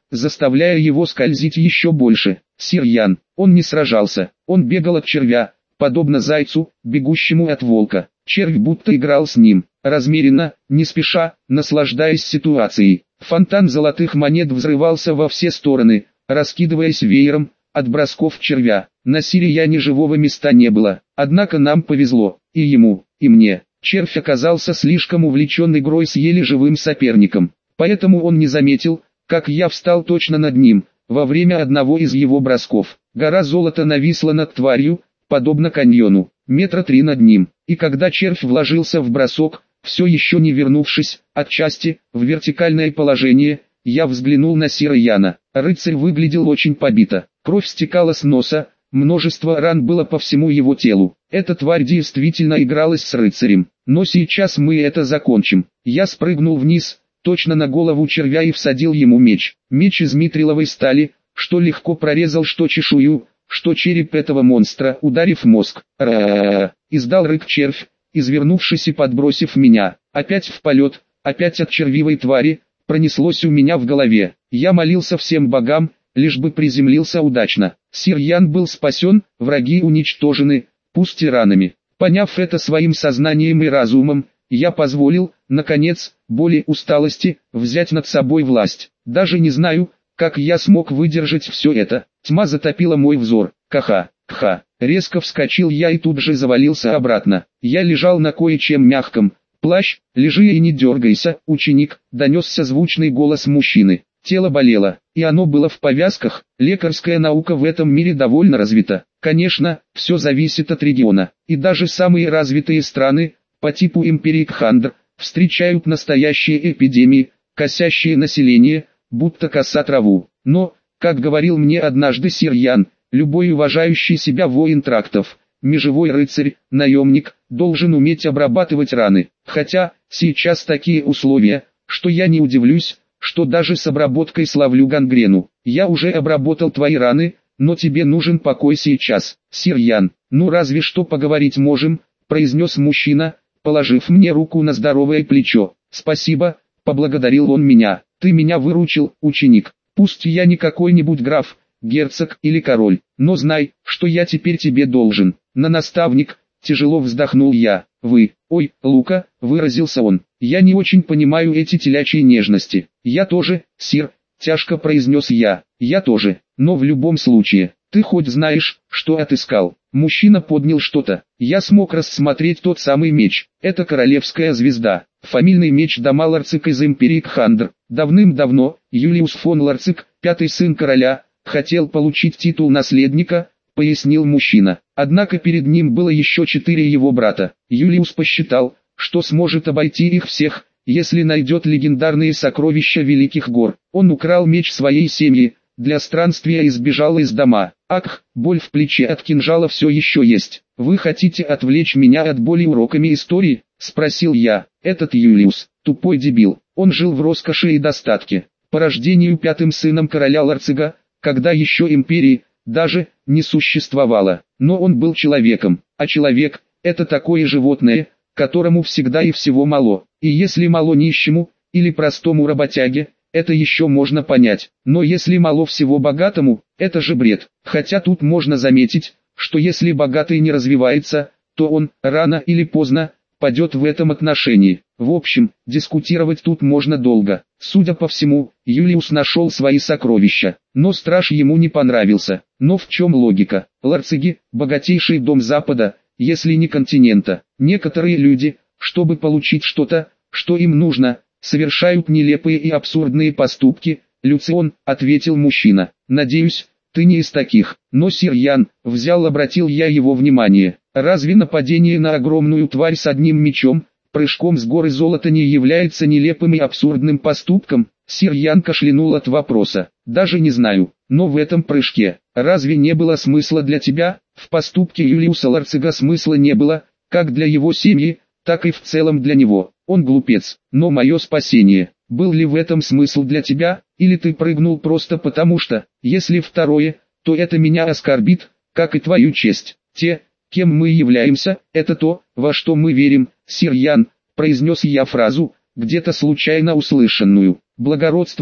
заставляя его скользить еще больше. Сир Ян, он не сражался, он бегал от червя, подобно зайцу, бегущему от волка. Червь будто играл с ним, размеренно, не спеша, наслаждаясь ситуацией. Фонтан золотых монет взрывался во все стороны, раскидываясь веером от бросков червя. На Сире Яне живого места не было, однако нам повезло, и ему, и мне. Червь оказался слишком увлечен игрой с еле живым соперником, поэтому он не заметил, как я встал точно над ним, во время одного из его бросков. Гора золота нависла над тварью, подобно каньону, метра три над ним, и когда червь вложился в бросок, все еще не вернувшись, отчасти, в вертикальное положение, я взглянул на Сира Яна. Рыцарь выглядел очень побито, кровь стекала с носа, множество ран было по всему его телу. Эта тварь действительно игралась с рыцарем, но сейчас мы это закончим. Я спрыгнул вниз, точно на голову червя и всадил ему меч. Меч из митриловой стали, что легко прорезал что чешую, что череп этого монстра, ударив мозг. Ра-ра-ра, издал рык червь, извернувшись и подбросив меня. Опять в полет, опять от червивой твари, пронеслось у меня в голове. Я молился всем богам, лишь бы приземлился удачно. Сир Ян был спасен, враги уничтожены, пусть и ранами. Поняв это своим сознанием и разумом, я позволил, наконец, боли усталости, взять над собой власть. Даже не знаю, как я смог выдержать все это. Тьма затопила мой взор. Каха, кха. Резко вскочил я и тут же завалился обратно. Я лежал на кое-чем мягком. Плащ, лежи и не дергайся, ученик, донесся звучный голос мужчины. Тело болело, и оно было в повязках. Лекарская наука в этом мире довольно развита. Конечно, все зависит от региона, и даже самые развитые страны, по типу империи Кхандр, встречают настоящие эпидемии, косящие население, будто коса траву. Но, как говорил мне однажды Сир Ян, любой уважающий себя воин трактов, межевой рыцарь, наемник, должен уметь обрабатывать раны. Хотя, сейчас такие условия, что я не удивлюсь, что даже с обработкой словлю гангрену. Я уже обработал твои раны, но тебе нужен покой сейчас. Сир Ян, ну разве что поговорить можем, произнес мужчина, положив мне руку на здоровое плечо. Спасибо, поблагодарил он меня. Ты меня выручил, ученик. Пусть я не какой-нибудь граф, герцог или король, но знай, что я теперь тебе должен. На наставник, тяжело вздохнул я. Вы, ой, Лука, выразился он. Я не очень понимаю эти телячьи нежности. Я тоже, сир, тяжко произнес я. Я тоже, но в любом случае, ты хоть знаешь, что отыскал? Мужчина поднял что-то. Я смог рассмотреть тот самый меч. Это королевская звезда. Фамильный меч дома Ларцик из империи Кхандр. Давным-давно, Юлиус фон Ларцик, пятый сын короля, хотел получить титул наследника, пояснил мужчина. Однако перед ним было еще четыре его брата. Юлиус посчитал, что сможет обойти их всех, если найдет легендарные сокровища Великих Гор. Он украл меч своей семьи, для странствия и сбежал из дома. Ах, боль в плече от кинжала все еще есть. Вы хотите отвлечь меня от боли уроками истории? Спросил я. Этот Юлиус, тупой дебил, он жил в роскоши и достатке. По рождению пятым сыном короля Ларцига, когда еще империи, даже, не существовало. Но он был человеком, а человек, это такое животное, которому всегда и всего мало. И если мало нищему, или простому работяге, это еще можно понять. Но если мало всего богатому, это же бред. Хотя тут можно заметить, что если богатый не развивается, то он, рано или поздно, падет в этом отношении. В общем, дискутировать тут можно долго. Судя по всему, Юлиус нашел свои сокровища, но страж ему не понравился. Но в чем логика? Ларциги – богатейший дом Запада, если не континента. Некоторые люди, чтобы получить что-то, что им нужно, совершают нелепые и абсурдные поступки. Люцион, ответил мужчина. Надеюсь, ты не из таких. Но Сир Ян, взял обратил я его внимание. Разве нападение на огромную тварь с одним мечом, прыжком с горы золота не является нелепым и абсурдным поступком? Сир Ян кашлянул от вопроса. Даже не знаю, но в этом прыжке, разве не было смысла для тебя? В поступке Юлиуса Ларцига смысла не было, как для его семьи, так и в целом для него. Он глупец, но мое спасение, был ли в этом смысл для тебя, или ты прыгнул просто потому что, если второе, то это меня оскорбит, как и твою честь. Те, кем мы являемся, это то, во что мы верим. Сир Ян, произнес я фразу, где-то случайно услышанную. Благородство,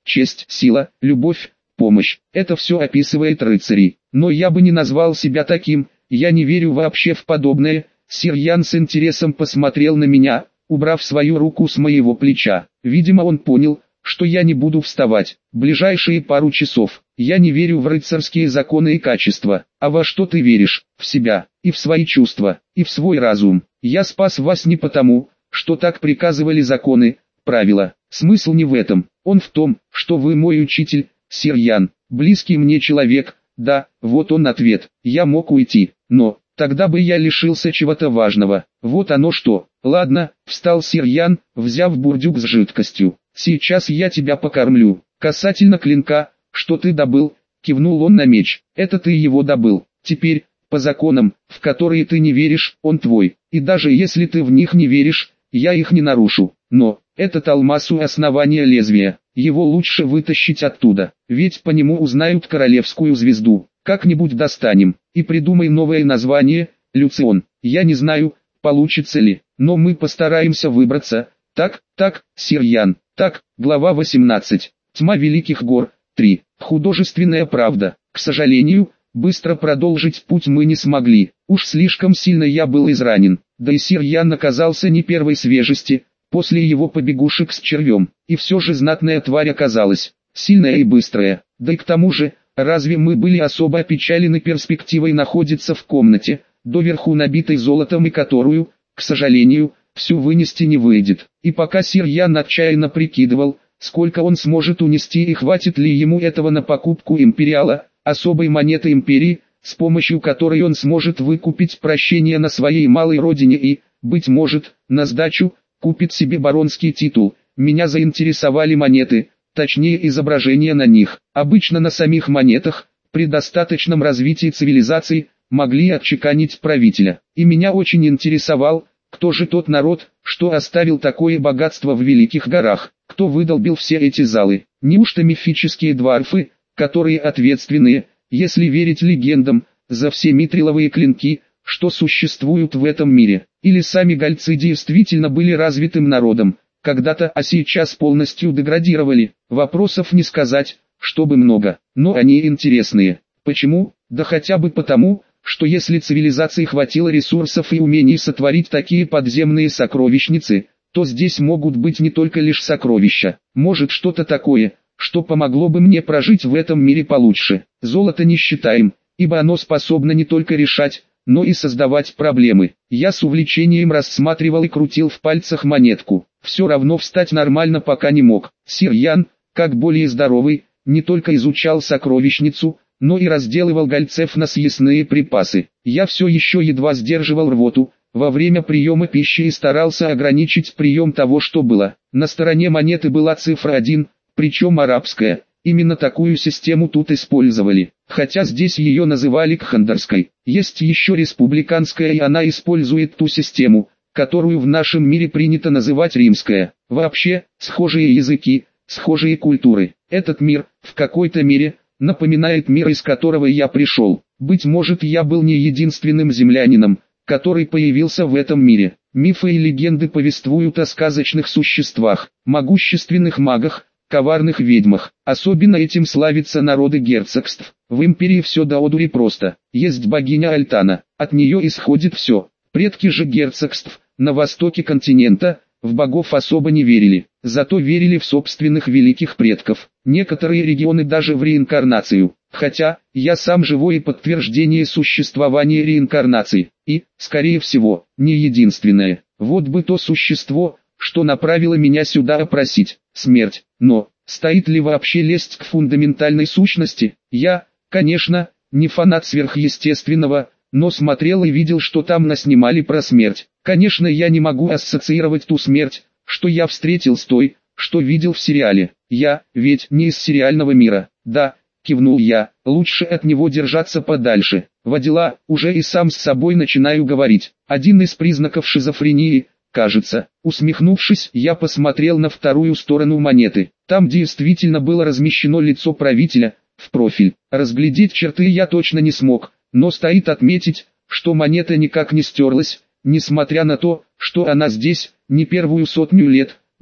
честь, сила, любовь, помощь. Это все описывает рыцарей. Но я бы не назвал себя таким, я не верю вообще в подобное. Сир Ян с интересом посмотрел на меня, убрав свою руку с моего плеча. Видимо, он понял, что я не буду вставать. Ближайшие пару часов. Я не верю в рыцарские законы и качества. А во что ты веришь? В себя, и в свои чувства, и в свой разум. Я спас вас не потому, что так приказывали законы, правила. Смысл не в этом. Он в том, что вы мой учитель, сир Ян, близкий мне человек. Да, вот он ответ. Я мог уйти, но тогда бы я лишился чего-то важного. Вот оно что. Ладно, встал сир Ян, взяв бурдюк с жидкостью. Сейчас я тебя покормлю. Касательно клинка, что ты добыл, кивнул он на меч. Это ты его добыл. Теперь, по законам, в которые ты не веришь, он твой. И даже если ты в них не веришь, я их не нарушу. Но, этот алмаз у основания лезвия. Его лучше вытащить оттуда, ведь по нему узнают королевскую звезду. Как-нибудь достанем, и придумай новое название, Люцион. Я не знаю, получится ли, но мы постараемся выбраться. Так, так, сир Ян, так, глава восемнадцать. Тьма Великих Гор, три. Художественная правда. К сожалению, быстро продолжить путь мы не смогли. Уж слишком сильно я был изранен, да и сир Ян оказался не первой свежести. После его побегушек с червем, и все же знатная тварь оказалась, сильная и быстрая, да и к тому же, разве мы были особо опечалены перспективой находиться в комнате, доверху набитой золотом и которую, к сожалению, всю вынести не выйдет. И пока сир Ян отчаянно прикидывал, сколько он сможет унести и хватит ли ему этого на покупку империала, особой монеты империи, с помощью которой он сможет выкупить прощение на своей малой родине и, быть может, на сдачу, купит себе баронский титул. Меня заинтересовали монеты, точнее изображения на них. Обычно на самих монетах, при достаточном развитии цивилизации, могли отчеканить правителя. И меня очень интересовал, кто же тот народ, что оставил такое богатство в Великих Горах, кто выдолбил все эти залы. Неужто мифические дварфы, которые ответственны, если верить легендам, за все митриловые клинки, что существуют в этом мире, или сами гальцы действительно были развитым народом, когда-то, а сейчас полностью деградировали. Вопросов не сказать, чтобы много, но они интересные. Почему? Да хотя бы потому, что если цивилизации хватило ресурсов и умений сотворить такие подземные сокровищницы, то здесь могут быть не только лишь сокровища, может что-то такое, что помогло бы мне прожить в этом мире получше. Золото не считаем, ибо оно способно не только решать, но и создавать проблемы. Я с увлечением рассматривал и крутил в пальцах монетку. Все равно встать нормально пока не мог. Сир Ян, как более здоровый, не только изучал сокровищницу, но и разделывал гальцев на съестные припасы. Я все еще едва сдерживал рвоту во время приема пищи и старался ограничить прием того, что было. На стороне монеты была цифра один, причем арабская. Именно такую систему тут использовали, хотя здесь ее называли кхандарской. Есть еще республиканская, и она использует ту систему, которую в нашем мире принято называть римская. Вообще, схожие языки, схожие культуры. Этот мир, в какой-то мере, напоминает мир, из которого я пришел. Быть может, я был не единственным землянином, который появился в этом мире. Мифы и легенды повествуют о сказочных существах, могущественных магах, коварных ведьмах. Особенно этим славятся народы герцогств. В империи все до одури просто. Есть богиня Альтана, от нее исходит все. Предки же герцогств, на востоке континента, в богов особо не верили, зато верили в собственных великих предков. Некоторые регионы даже в реинкарнацию. Хотя, я сам живое подтверждение существования реинкарнации. И, скорее всего, не единственное. Вот бы то существо, что направило меня сюда опросить. Смерть. Но, стоит ли вообще лезть к фундаментальной сущности? Я, конечно, не фанат сверхъестественного, но смотрел и видел, что там наснимали про смерть. Конечно, я не могу ассоциировать ту смерть, что я встретил с той, что видел в сериале. Я, ведь не из сериального мира. Да, кивнул я, лучше от него держаться подальше. Водила, уже и сам с собой начинаю говорить. Один из признаков шизофрении, кажется. Усмехнувшись, я посмотрел на вторую сторону монеты. Там действительно было размещено лицо правителя, в профиль. Разглядеть черты я точно не смог, но стоит отметить, что монета никак не стерлась, несмотря на то, что она здесь, не первую сотню лет,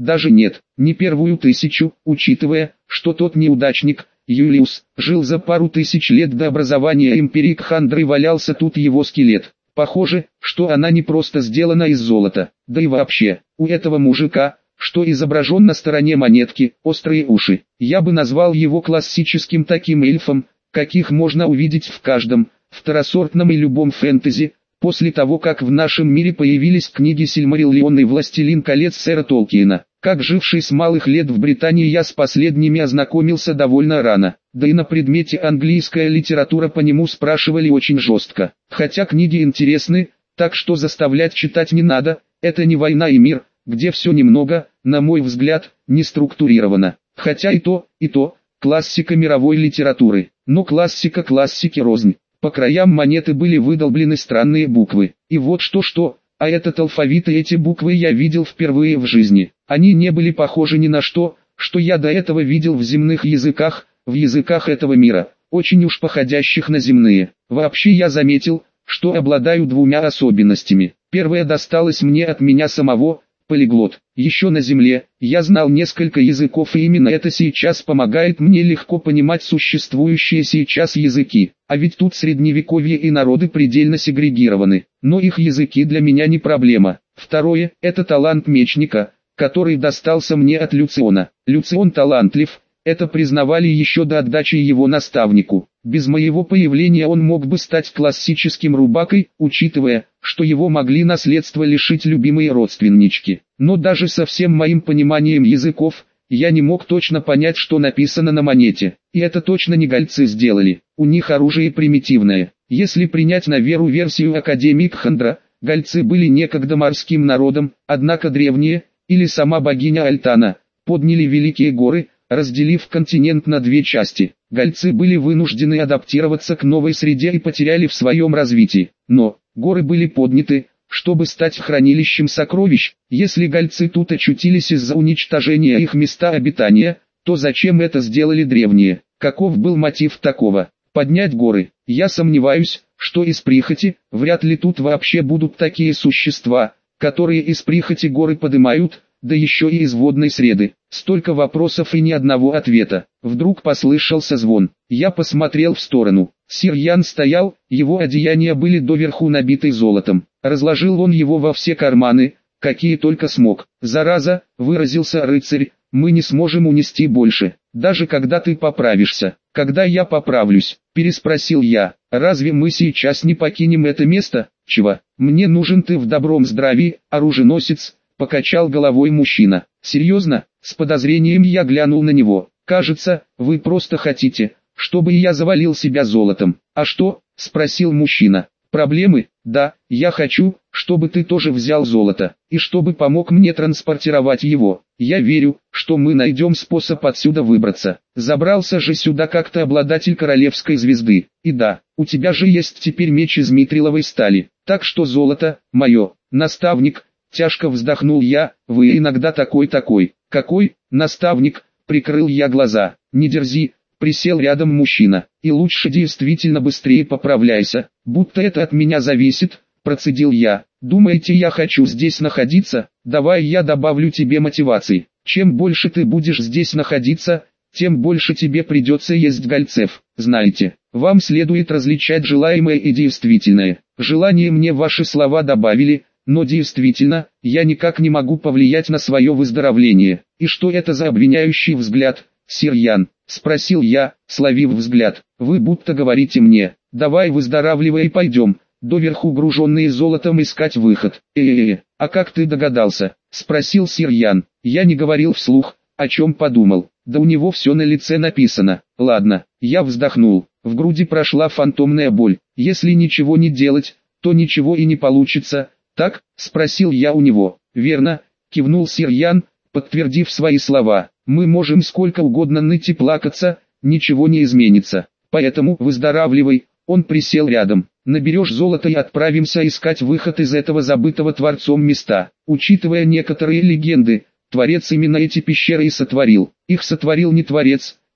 даже нет, не первую тысячу, учитывая, что тот неудачник, Юлиус, жил за пару тысяч лет до образования империи Кхандры и валялся тут его скелет. Похоже, что она не просто сделана из золота, да и вообще, у этого мужика, что изображен на стороне монетки, острые уши. Я бы назвал его классическим таким эльфом, каких можно увидеть в каждом, второсортном и любом фэнтези, после того как в нашем мире появились книги Сильмариллион и Властелин колец сэра Толкиена. Как живший с малых лет в Британии я с последними ознакомился довольно рано, да и на предмете английская литература по нему спрашивали очень жестко. Хотя книги интересны, так что заставлять читать не надо, это не «Война и мир», где все немного, на мой взгляд, не структурировано. Хотя и то, и то, классика мировой литературы, но классика классики рознь. По краям монеты были выдолблены странные буквы, и вот что-что, а этот алфавит и эти буквы я видел впервые в жизни. Они не были похожи ни на что, что я до этого видел в земных языках, в языках этого мира, очень уж походящих на земные. Вообще я заметил, что обладаю двумя особенностями. Первая досталась мне от меня самого, полиглот. Еще на земле, я знал несколько языков, и именно это сейчас помогает мне легко понимать существующие сейчас языки. А ведь тут средневековье и народы предельно сегрегированы, но их языки для меня не проблема. Второе, это талант мечника, который достался мне от Люциона. Люцион талантлив, это признавали еще до отдачи его наставнику. Без моего появления он мог бы стать классическим рубакой, учитывая, что его могли наследство лишить любимые родственнички. Но даже со всем моим пониманием языков, я не мог точно понять, что написано на монете. И это точно не гальцы сделали. У них оружие примитивное. Если принять на веру версию Академии Кхандра, гальцы были некогда морским народом, однако древние, или сама богиня Альтана, подняли великие горы, разделив континент на две части. Гальцы были вынуждены адаптироваться к новой среде и потеряли в своем развитии. Но, горы были подняты, чтобы стать хранилищем сокровищ. Если гальцы тут очутились из-за уничтожения их места обитания, то зачем это сделали древние? Каков был мотив такого? Поднять горы. Я сомневаюсь, что из прихоти, вряд ли тут вообще будут такие существа, которые из прихоти горы подымают, да еще и из водной среды. Столько вопросов и ни одного ответа. Вдруг послышался звон. Я посмотрел в сторону. Сир Ян стоял, его одеяния были доверху набиты золотом. Разложил он его во все карманы, какие только смог. «Зараза», — выразился рыцарь, — «мы не сможем унести больше, даже когда ты поправишься». «Когда я поправлюсь?» — переспросил я. «Разве мы сейчас не покинем это место?» «Чего? Мне нужен ты в добром здравии, оруженосец», — покачал головой мужчина. «Серьезно?» — с подозрением я глянул на него. «Кажется, вы просто хотите, чтобы я завалил себя золотом». «А что?» — спросил мужчина. «Проблемы? Да, я хочу, чтобы ты тоже взял золото, и чтобы помог мне транспортировать его. Я верю, что мы найдем способ отсюда выбраться. Забрался же сюда как-то обладатель королевской звезды. И да, у тебя же есть теперь меч из митриловой стали, так что золото — мое». «Наставник», — тяжко вздохнул я, — «вы иногда такой-такой». «Какой?» «Наставник», — прикрыл я глаза. «Не дерзи». Присел рядом мужчина. «И лучше действительно быстрее поправляйся, будто это от меня зависит», — процедил я. «Думаете, я хочу здесь находиться? Давай я добавлю тебе мотивации. Чем больше ты будешь здесь находиться, тем больше тебе придется есть гальцев. Знаете, вам следует различать желаемое и действительное. Желание мне ваши слова добавили, но действительно, я никак не могу повлиять на свое выздоровление». «И что это за обвиняющий взгляд, сир Ян?» — спросил я, словив взгляд. «Вы будто говорите мне, давай выздоравливай и пойдем, доверху груженные золотом искать выход». «Э-э-э, а как ты догадался?» — спросил сир Ян. Я не говорил вслух, о чем подумал. Да у него все на лице написано. Ладно, я вздохнул. В груди прошла фантомная боль. «Если ничего не делать, то ничего и не получится, так?» — спросил я у него. «Верно», — кивнул сир Ян, подтвердив свои слова. «Мы можем сколько угодно ныть и плакаться, ничего не изменится. Поэтому выздоравливай». Он присел рядом. «Наберешь золото и отправимся искать выход из этого забытого Творцом места. Учитывая некоторые легенды, Творец именно эти пещеры и сотворил. Их сотворил не Творец,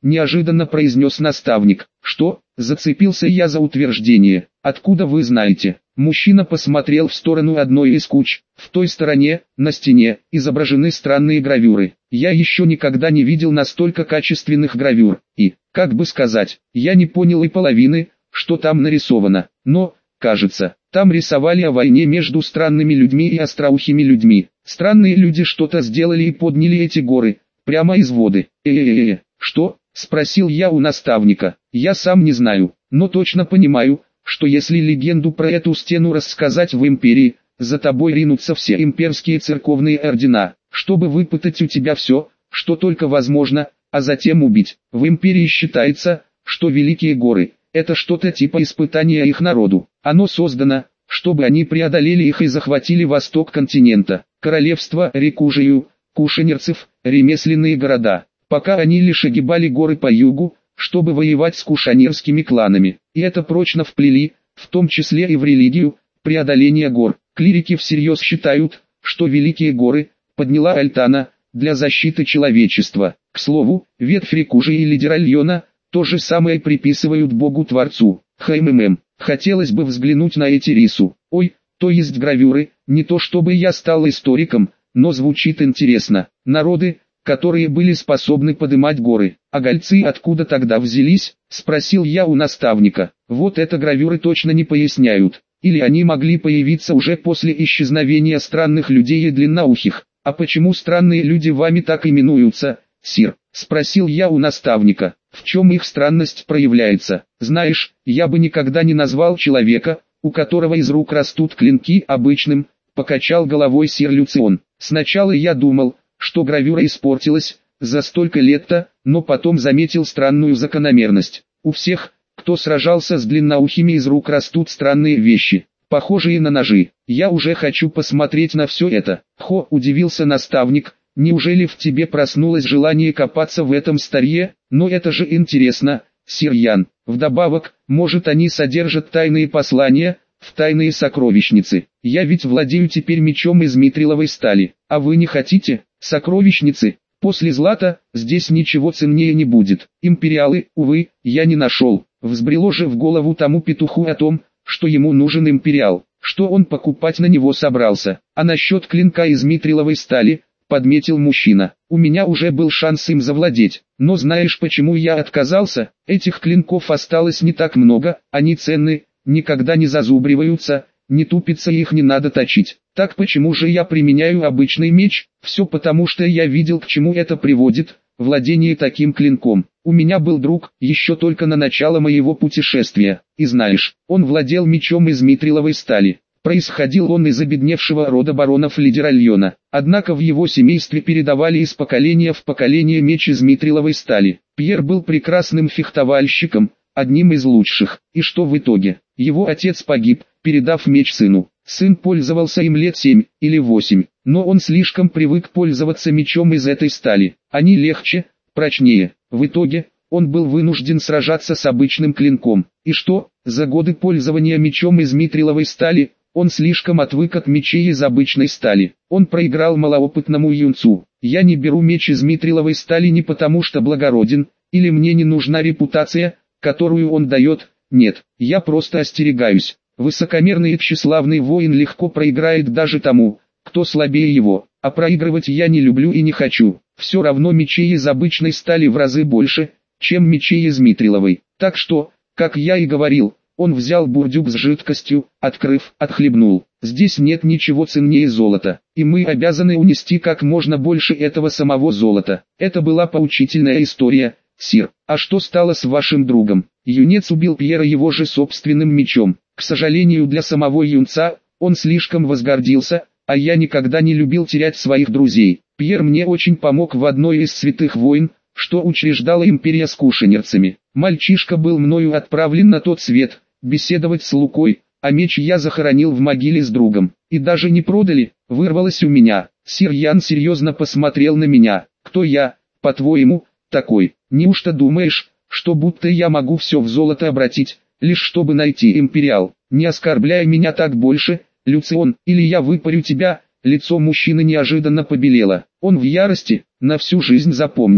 неожиданно произнес наставник. Что? Зацепился я за утверждение. Откуда вы знаете? Мужчина посмотрел в сторону одной из куч. В той стороне, на стене, изображены странные гравюры. Я еще никогда не видел настолько качественных гравюр. И, как бы сказать, я не понял и половины, что там нарисовано. Но, кажется, там рисовали о войне между странными людьми и остроухими людьми. Странные люди что-то сделали и подняли эти горы, прямо из воды. Э-э-э, что? Спросил я у наставника. Я сам не знаю, но точно понимаю, что если легенду про эту стену рассказать в империи, за тобой ринутся все имперские церковные ордена, чтобы выпытать у тебя все, что только возможно, а затем убить. В империи считается, что Великие горы – это что-то типа испытания их народу. Оно создано, чтобы они преодолели их и захватили восток континента, королевство, Рекужию, кушанерцев, ремесленные города. Пока они лишь огибали горы по югу, чтобы воевать с кушанерскими кланами. И это прочно вплели, в том числе и в религию, преодоление гор. Клирики всерьез считают, что Великие горы подняла Альтана для защиты человечества. К слову, ветвь Рекужии и Лидеральона то же самое приписывают Богу-творцу. ХММ. Хотелось бы взглянуть на эти рису. Ой, то есть гравюры, не то чтобы я стал историком, но звучит интересно. Народы, которые были способны подымать горы. А гальцы откуда тогда взялись? Спросил я у наставника. Вот это гравюры точно не поясняют. Или они могли появиться уже после исчезновения странных людей и длинноухих. А почему странные люди вами так именуются, сир? Спросил я у наставника. В чем их странность проявляется? Знаешь, я бы никогда не назвал человека, у которого из рук растут клинки, обычным, покачал головой сир Люцион. Сначала я думал, что гравюра испортилась за столько лет-то, но потом заметил странную закономерность. У всех, кто сражался с длинноухими, из рук растут странные вещи, похожие на ножи. Я уже хочу посмотреть на все это. Хо, удивился наставник, неужели в тебе проснулось желание копаться в этом старье? Но это же интересно, сир Ян. Вдобавок, может, они содержат тайные послания, в тайные сокровищницы. Я ведь владею теперь мечом из митриловой стали. А вы не хотите? Сокровищницы? После злата, здесь ничего ценнее не будет. Империалы, увы, я не нашел. Взбрело же в голову тому петуху о том, что ему нужен империал, что он покупать на него собрался. А насчет клинка из митриловой стали, подметил мужчина, у меня уже был шанс им завладеть. Но знаешь, почему я отказался? Этих клинков осталось не так много, они ценны, никогда не зазубриваются, не тупится, их не надо точить. Так почему же я применяю обычный меч? Все потому, что я видел, к чему это приводит, владение таким клинком. У меня был друг, еще только на начало моего путешествия, и знаешь, он владел мечом из митриловой стали. Происходил он из обедневшего рода баронов Лидеральона, однако в его семействе передавали из поколения в поколение меч из митриловой стали. Пьер был прекрасным фехтовальщиком, одним из лучших, и что в итоге? Его отец погиб, передав меч сыну. Сын пользовался им лет семь или восемь, но он слишком привык пользоваться мечом из этой стали. Они легче, прочнее. В итоге, он был вынужден сражаться с обычным клинком. И что, за годы пользования мечом из митриловой стали, он слишком отвык от мечей из обычной стали. Он проиграл малоопытному юнцу. Я не беру меч из митриловой стали не потому, что благороден, или мне не нужна репутация, которую он дает. Нет, я просто остерегаюсь. Высокомерный и тщеславный воин легко проиграет даже тому, кто слабее его. А проигрывать я не люблю и не хочу. Все равно мечей из обычной стали в разы больше, чем мечей из митриловой. Так что, как я и говорил, он взял бурдюк с жидкостью, открыв, отхлебнул. Здесь нет ничего ценнее золота, и мы обязаны унести как можно больше этого самого золота. Это была поучительная история, сир. А что стало с вашим другом? Юнец убил Пьера его же собственным мечом. К сожалению для самого юнца, он слишком возгордился, а я никогда не любил терять своих друзей. Пьер мне очень помог в одной из святых войн, что учреждала империя с кушанерцами. Мальчишка был мною отправлен на тот свет, беседовать с Лукой, а меч я захоронил в могиле с другом. И даже не продали, вырвалось у меня. Сир Ян серьезно посмотрел на меня. Кто я, по-твоему, такой? Неужто думаешь, что будто я могу все в золото обратить, лишь чтобы найти империал? Не оскорбляй меня так больше, Люцион, или я выпарю тебя. Лицо мужчины неожиданно побелело. Он в ярости, на всю жизнь запомнишь.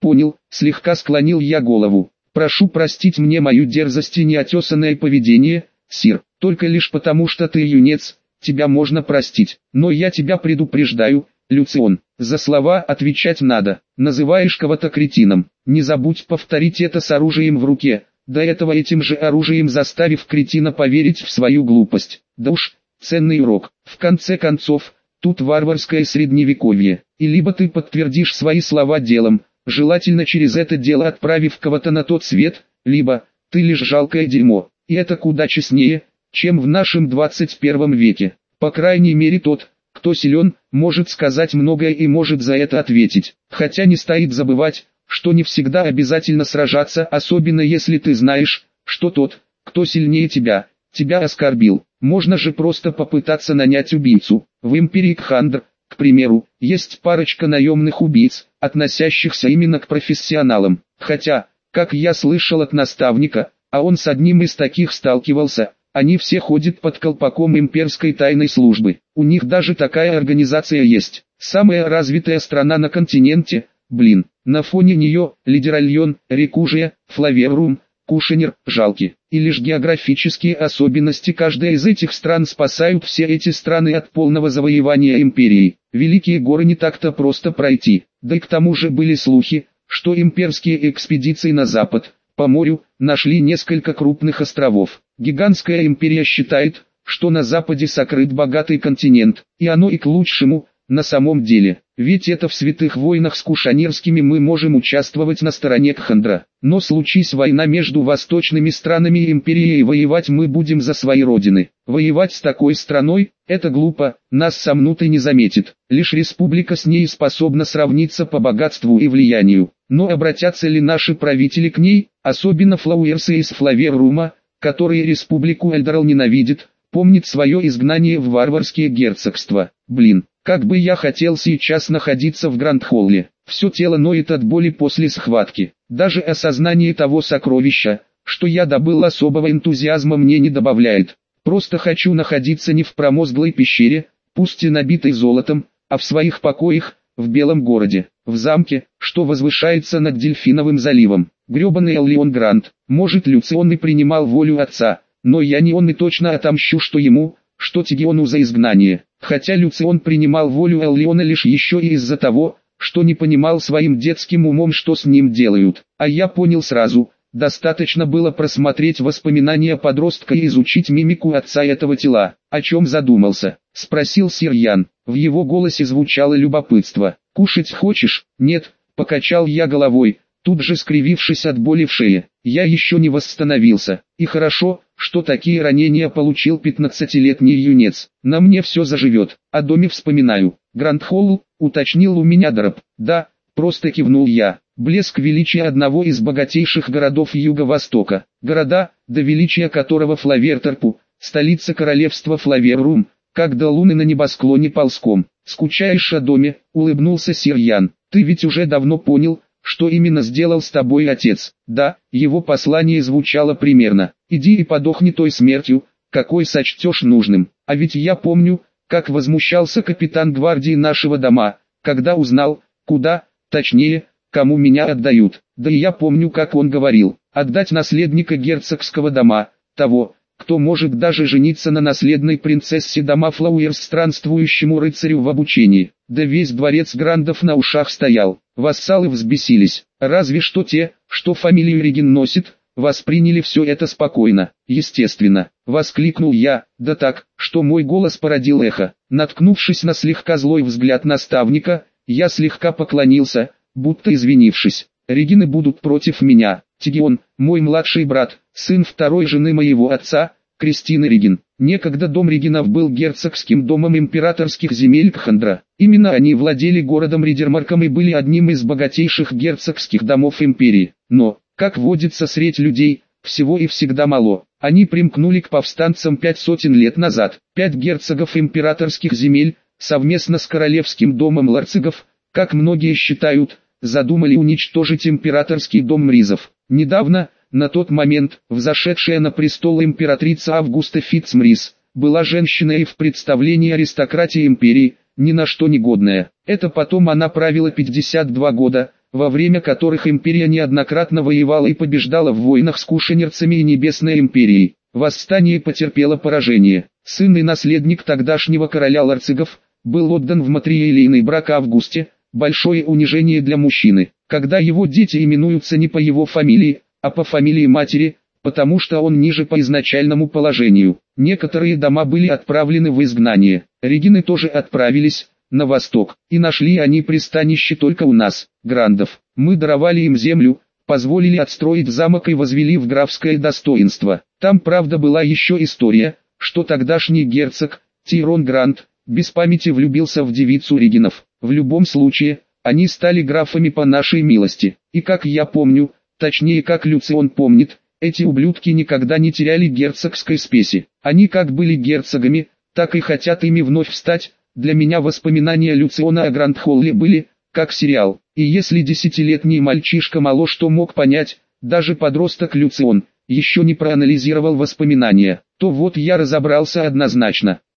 Понял, слегка склонил я голову. Прошу простить мне мою дерзость и неотесанное поведение, сир, только лишь потому что ты юнец, тебя можно простить. Но я тебя предупреждаю, Люцион, за слова отвечать надо. Называешь кого-то кретином, не забудь повторить это с оружием в руке, до этого этим же оружием заставив кретина поверить в свою глупость. Да уж, ценный урок. В конце концов, тут варварское средневековье, и либо ты подтвердишь свои слова делом, желательно через это дело отправив кого-то на тот свет, либо ты лишь жалкое дерьмо, и это куда честнее, чем в нашем двадцать первом веке. По крайней мере тот, кто силен, может сказать многое и может за это ответить. Хотя не стоит забывать, что не всегда обязательно сражаться, особенно если ты знаешь, что тот, кто сильнее тебя, тебя оскорбил. Можно же просто попытаться нанять убийцу. В империи Кхандр, к примеру, есть парочка наемных убийц, относящихся именно к профессионалам. Хотя, как я слышал от наставника, а он с одним из таких сталкивался, они все ходят под колпаком имперской тайной службы. У них даже такая организация есть. Самая развитая страна на континенте, блин. На фоне нее Лидеральон, Рекужия, Флаверум, Кушанер, жалки. И лишь географические особенности каждой из этих стран спасают все эти страны от полного завоевания империей. Великие горы не так-то просто пройти. Да и к тому же были слухи, что имперские экспедиции на запад, по морю, нашли несколько крупных островов. Гигантская империя считает, что на западе сокрыт богатый континент, и оно и к лучшему, на самом деле. Ведь это в святых войнах с кушанерскими мы можем участвовать на стороне Кхандра. Но случись война между восточными странами и империей, и воевать мы будем за свои родины. Воевать с такой страной – это глупо, нас сомнут и не заметит. Лишь республика с ней способна сравниться по богатству и влиянию. Но обратятся ли наши правители к ней, особенно флауэрсы из Флаверрума, которые республику Эльдорал ненавидят, помнит свое изгнание в варварские герцогства. Блин, как бы я хотел сейчас находиться в Гранд-Холле. Все тело ноет от боли после схватки. Даже осознание того сокровища, что я добыл, особого энтузиазма мне не добавляет. Просто хочу находиться не в промозглой пещере, пусть и набитой золотом, а в своих покоях, в Белом городе, в замке, что возвышается над Дельфиновым заливом. Гребаный Эллион Грант, может Люцион и принимал волю отца, но я не он и точно отомщу что ему, что Тигиону за изгнание. Хотя Люцион принимал волю Эллиона лишь еще и из-за того, что не понимал своим детским умом, что с ним делают. А я понял сразу, достаточно было просмотреть воспоминания подростка и изучить мимику отца этого тела. О чем задумался? Спросил сир Ян. В его голосе звучало любопытство. «Кушать хочешь?» «Нет», покачал я головой, тут же скривившись от боли в шее. Я еще не восстановился. И хорошо, что такие ранения получил пятнадцатилетний юнец. На мне все заживет. О доме вспоминаю. Гранд-Холл, уточнил у меня Дараб. Да, просто кивнул я. Блеск величия одного из богатейших городов Юго-Востока. Города, до величия которого Флавертерпу, столица королевства Флаверрум, как до луны на небосклоне ползком. «Скучаешь о доме?» — улыбнулся сир Ян. «Ты ведь уже давно понял, что именно сделал с тобой отец?» «Да», его послание звучало примерно. «Иди и подохни той смертью, какой сочтешь нужным». А ведь я помню, как возмущался капитан гвардии нашего дома, когда узнал, куда, точнее, кому меня отдают. Да и я помню, как он говорил: отдать наследника герцогского дома, того, кто может даже жениться на наследной принцессе дома Флауэрс странствующему рыцарю в обучении. Да весь дворец Грандов на ушах стоял. Вассалы взбесились. Разве что те, что фамилию Реген носит, восприняли все это спокойно. Естественно, воскликнул я, да так, что мой голос породил эхо. Наткнувшись на слегка злой взгляд наставника, я слегка поклонился, будто извинившись. Регины будут против меня. Тигион, мой младший брат, сын второй жены моего отца, Кристины Реген. Некогда дом Регинов был герцогским домом императорских земель Кхандра. Именно они владели городом Ридермарком и были одним из богатейших герцогских домов империи. Но, как водится средь людей, всего и всегда мало. Они примкнули к повстанцам пять сотен лет назад. Пять герцогов императорских земель, совместно с королевским домом ларцигов, как многие считают, задумали уничтожить императорский дом Мризов. Недавно, на тот момент, взошедшая на престол императрица Августа Фитцмриз, была женщиной и в представлении аристократии империи, ни на что негодная. Это потом она правила пятьдесят два года, во время которых империя неоднократно воевала и побеждала в войнах с кушанерцами и Небесной империей. Восстание потерпело поражение. Сын и наследник тогдашнего короля Ларцигов был отдан в матриелейный брак Августе, большое унижение для мужчины, когда его дети именуются не по его фамилии, а по фамилии матери, потому что он ниже по изначальному положению. Некоторые дома были отправлены в изгнание. Регины тоже отправились на восток, и нашли они пристанище только у нас, грандов. Мы даровали им землю, позволили отстроить замок и возвели в графское достоинство. Там, правда, была еще история, что тогдашний герцог, Тирон Грант, без памяти влюбился в девицу Регинов. В любом случае, они стали графами по нашей милости. И как я помню, точнее как Люцион помнит, эти ублюдки никогда не теряли герцогской спеси. Они как были герцогами, так и хотят ими вновь встать. Для меня воспоминания Люциона о Грандхолле были, как сериал. И если десятилетний мальчишка мало что мог понять, даже подросток Люцион, еще не проанализировал воспоминания, то вот я разобрался однозначно.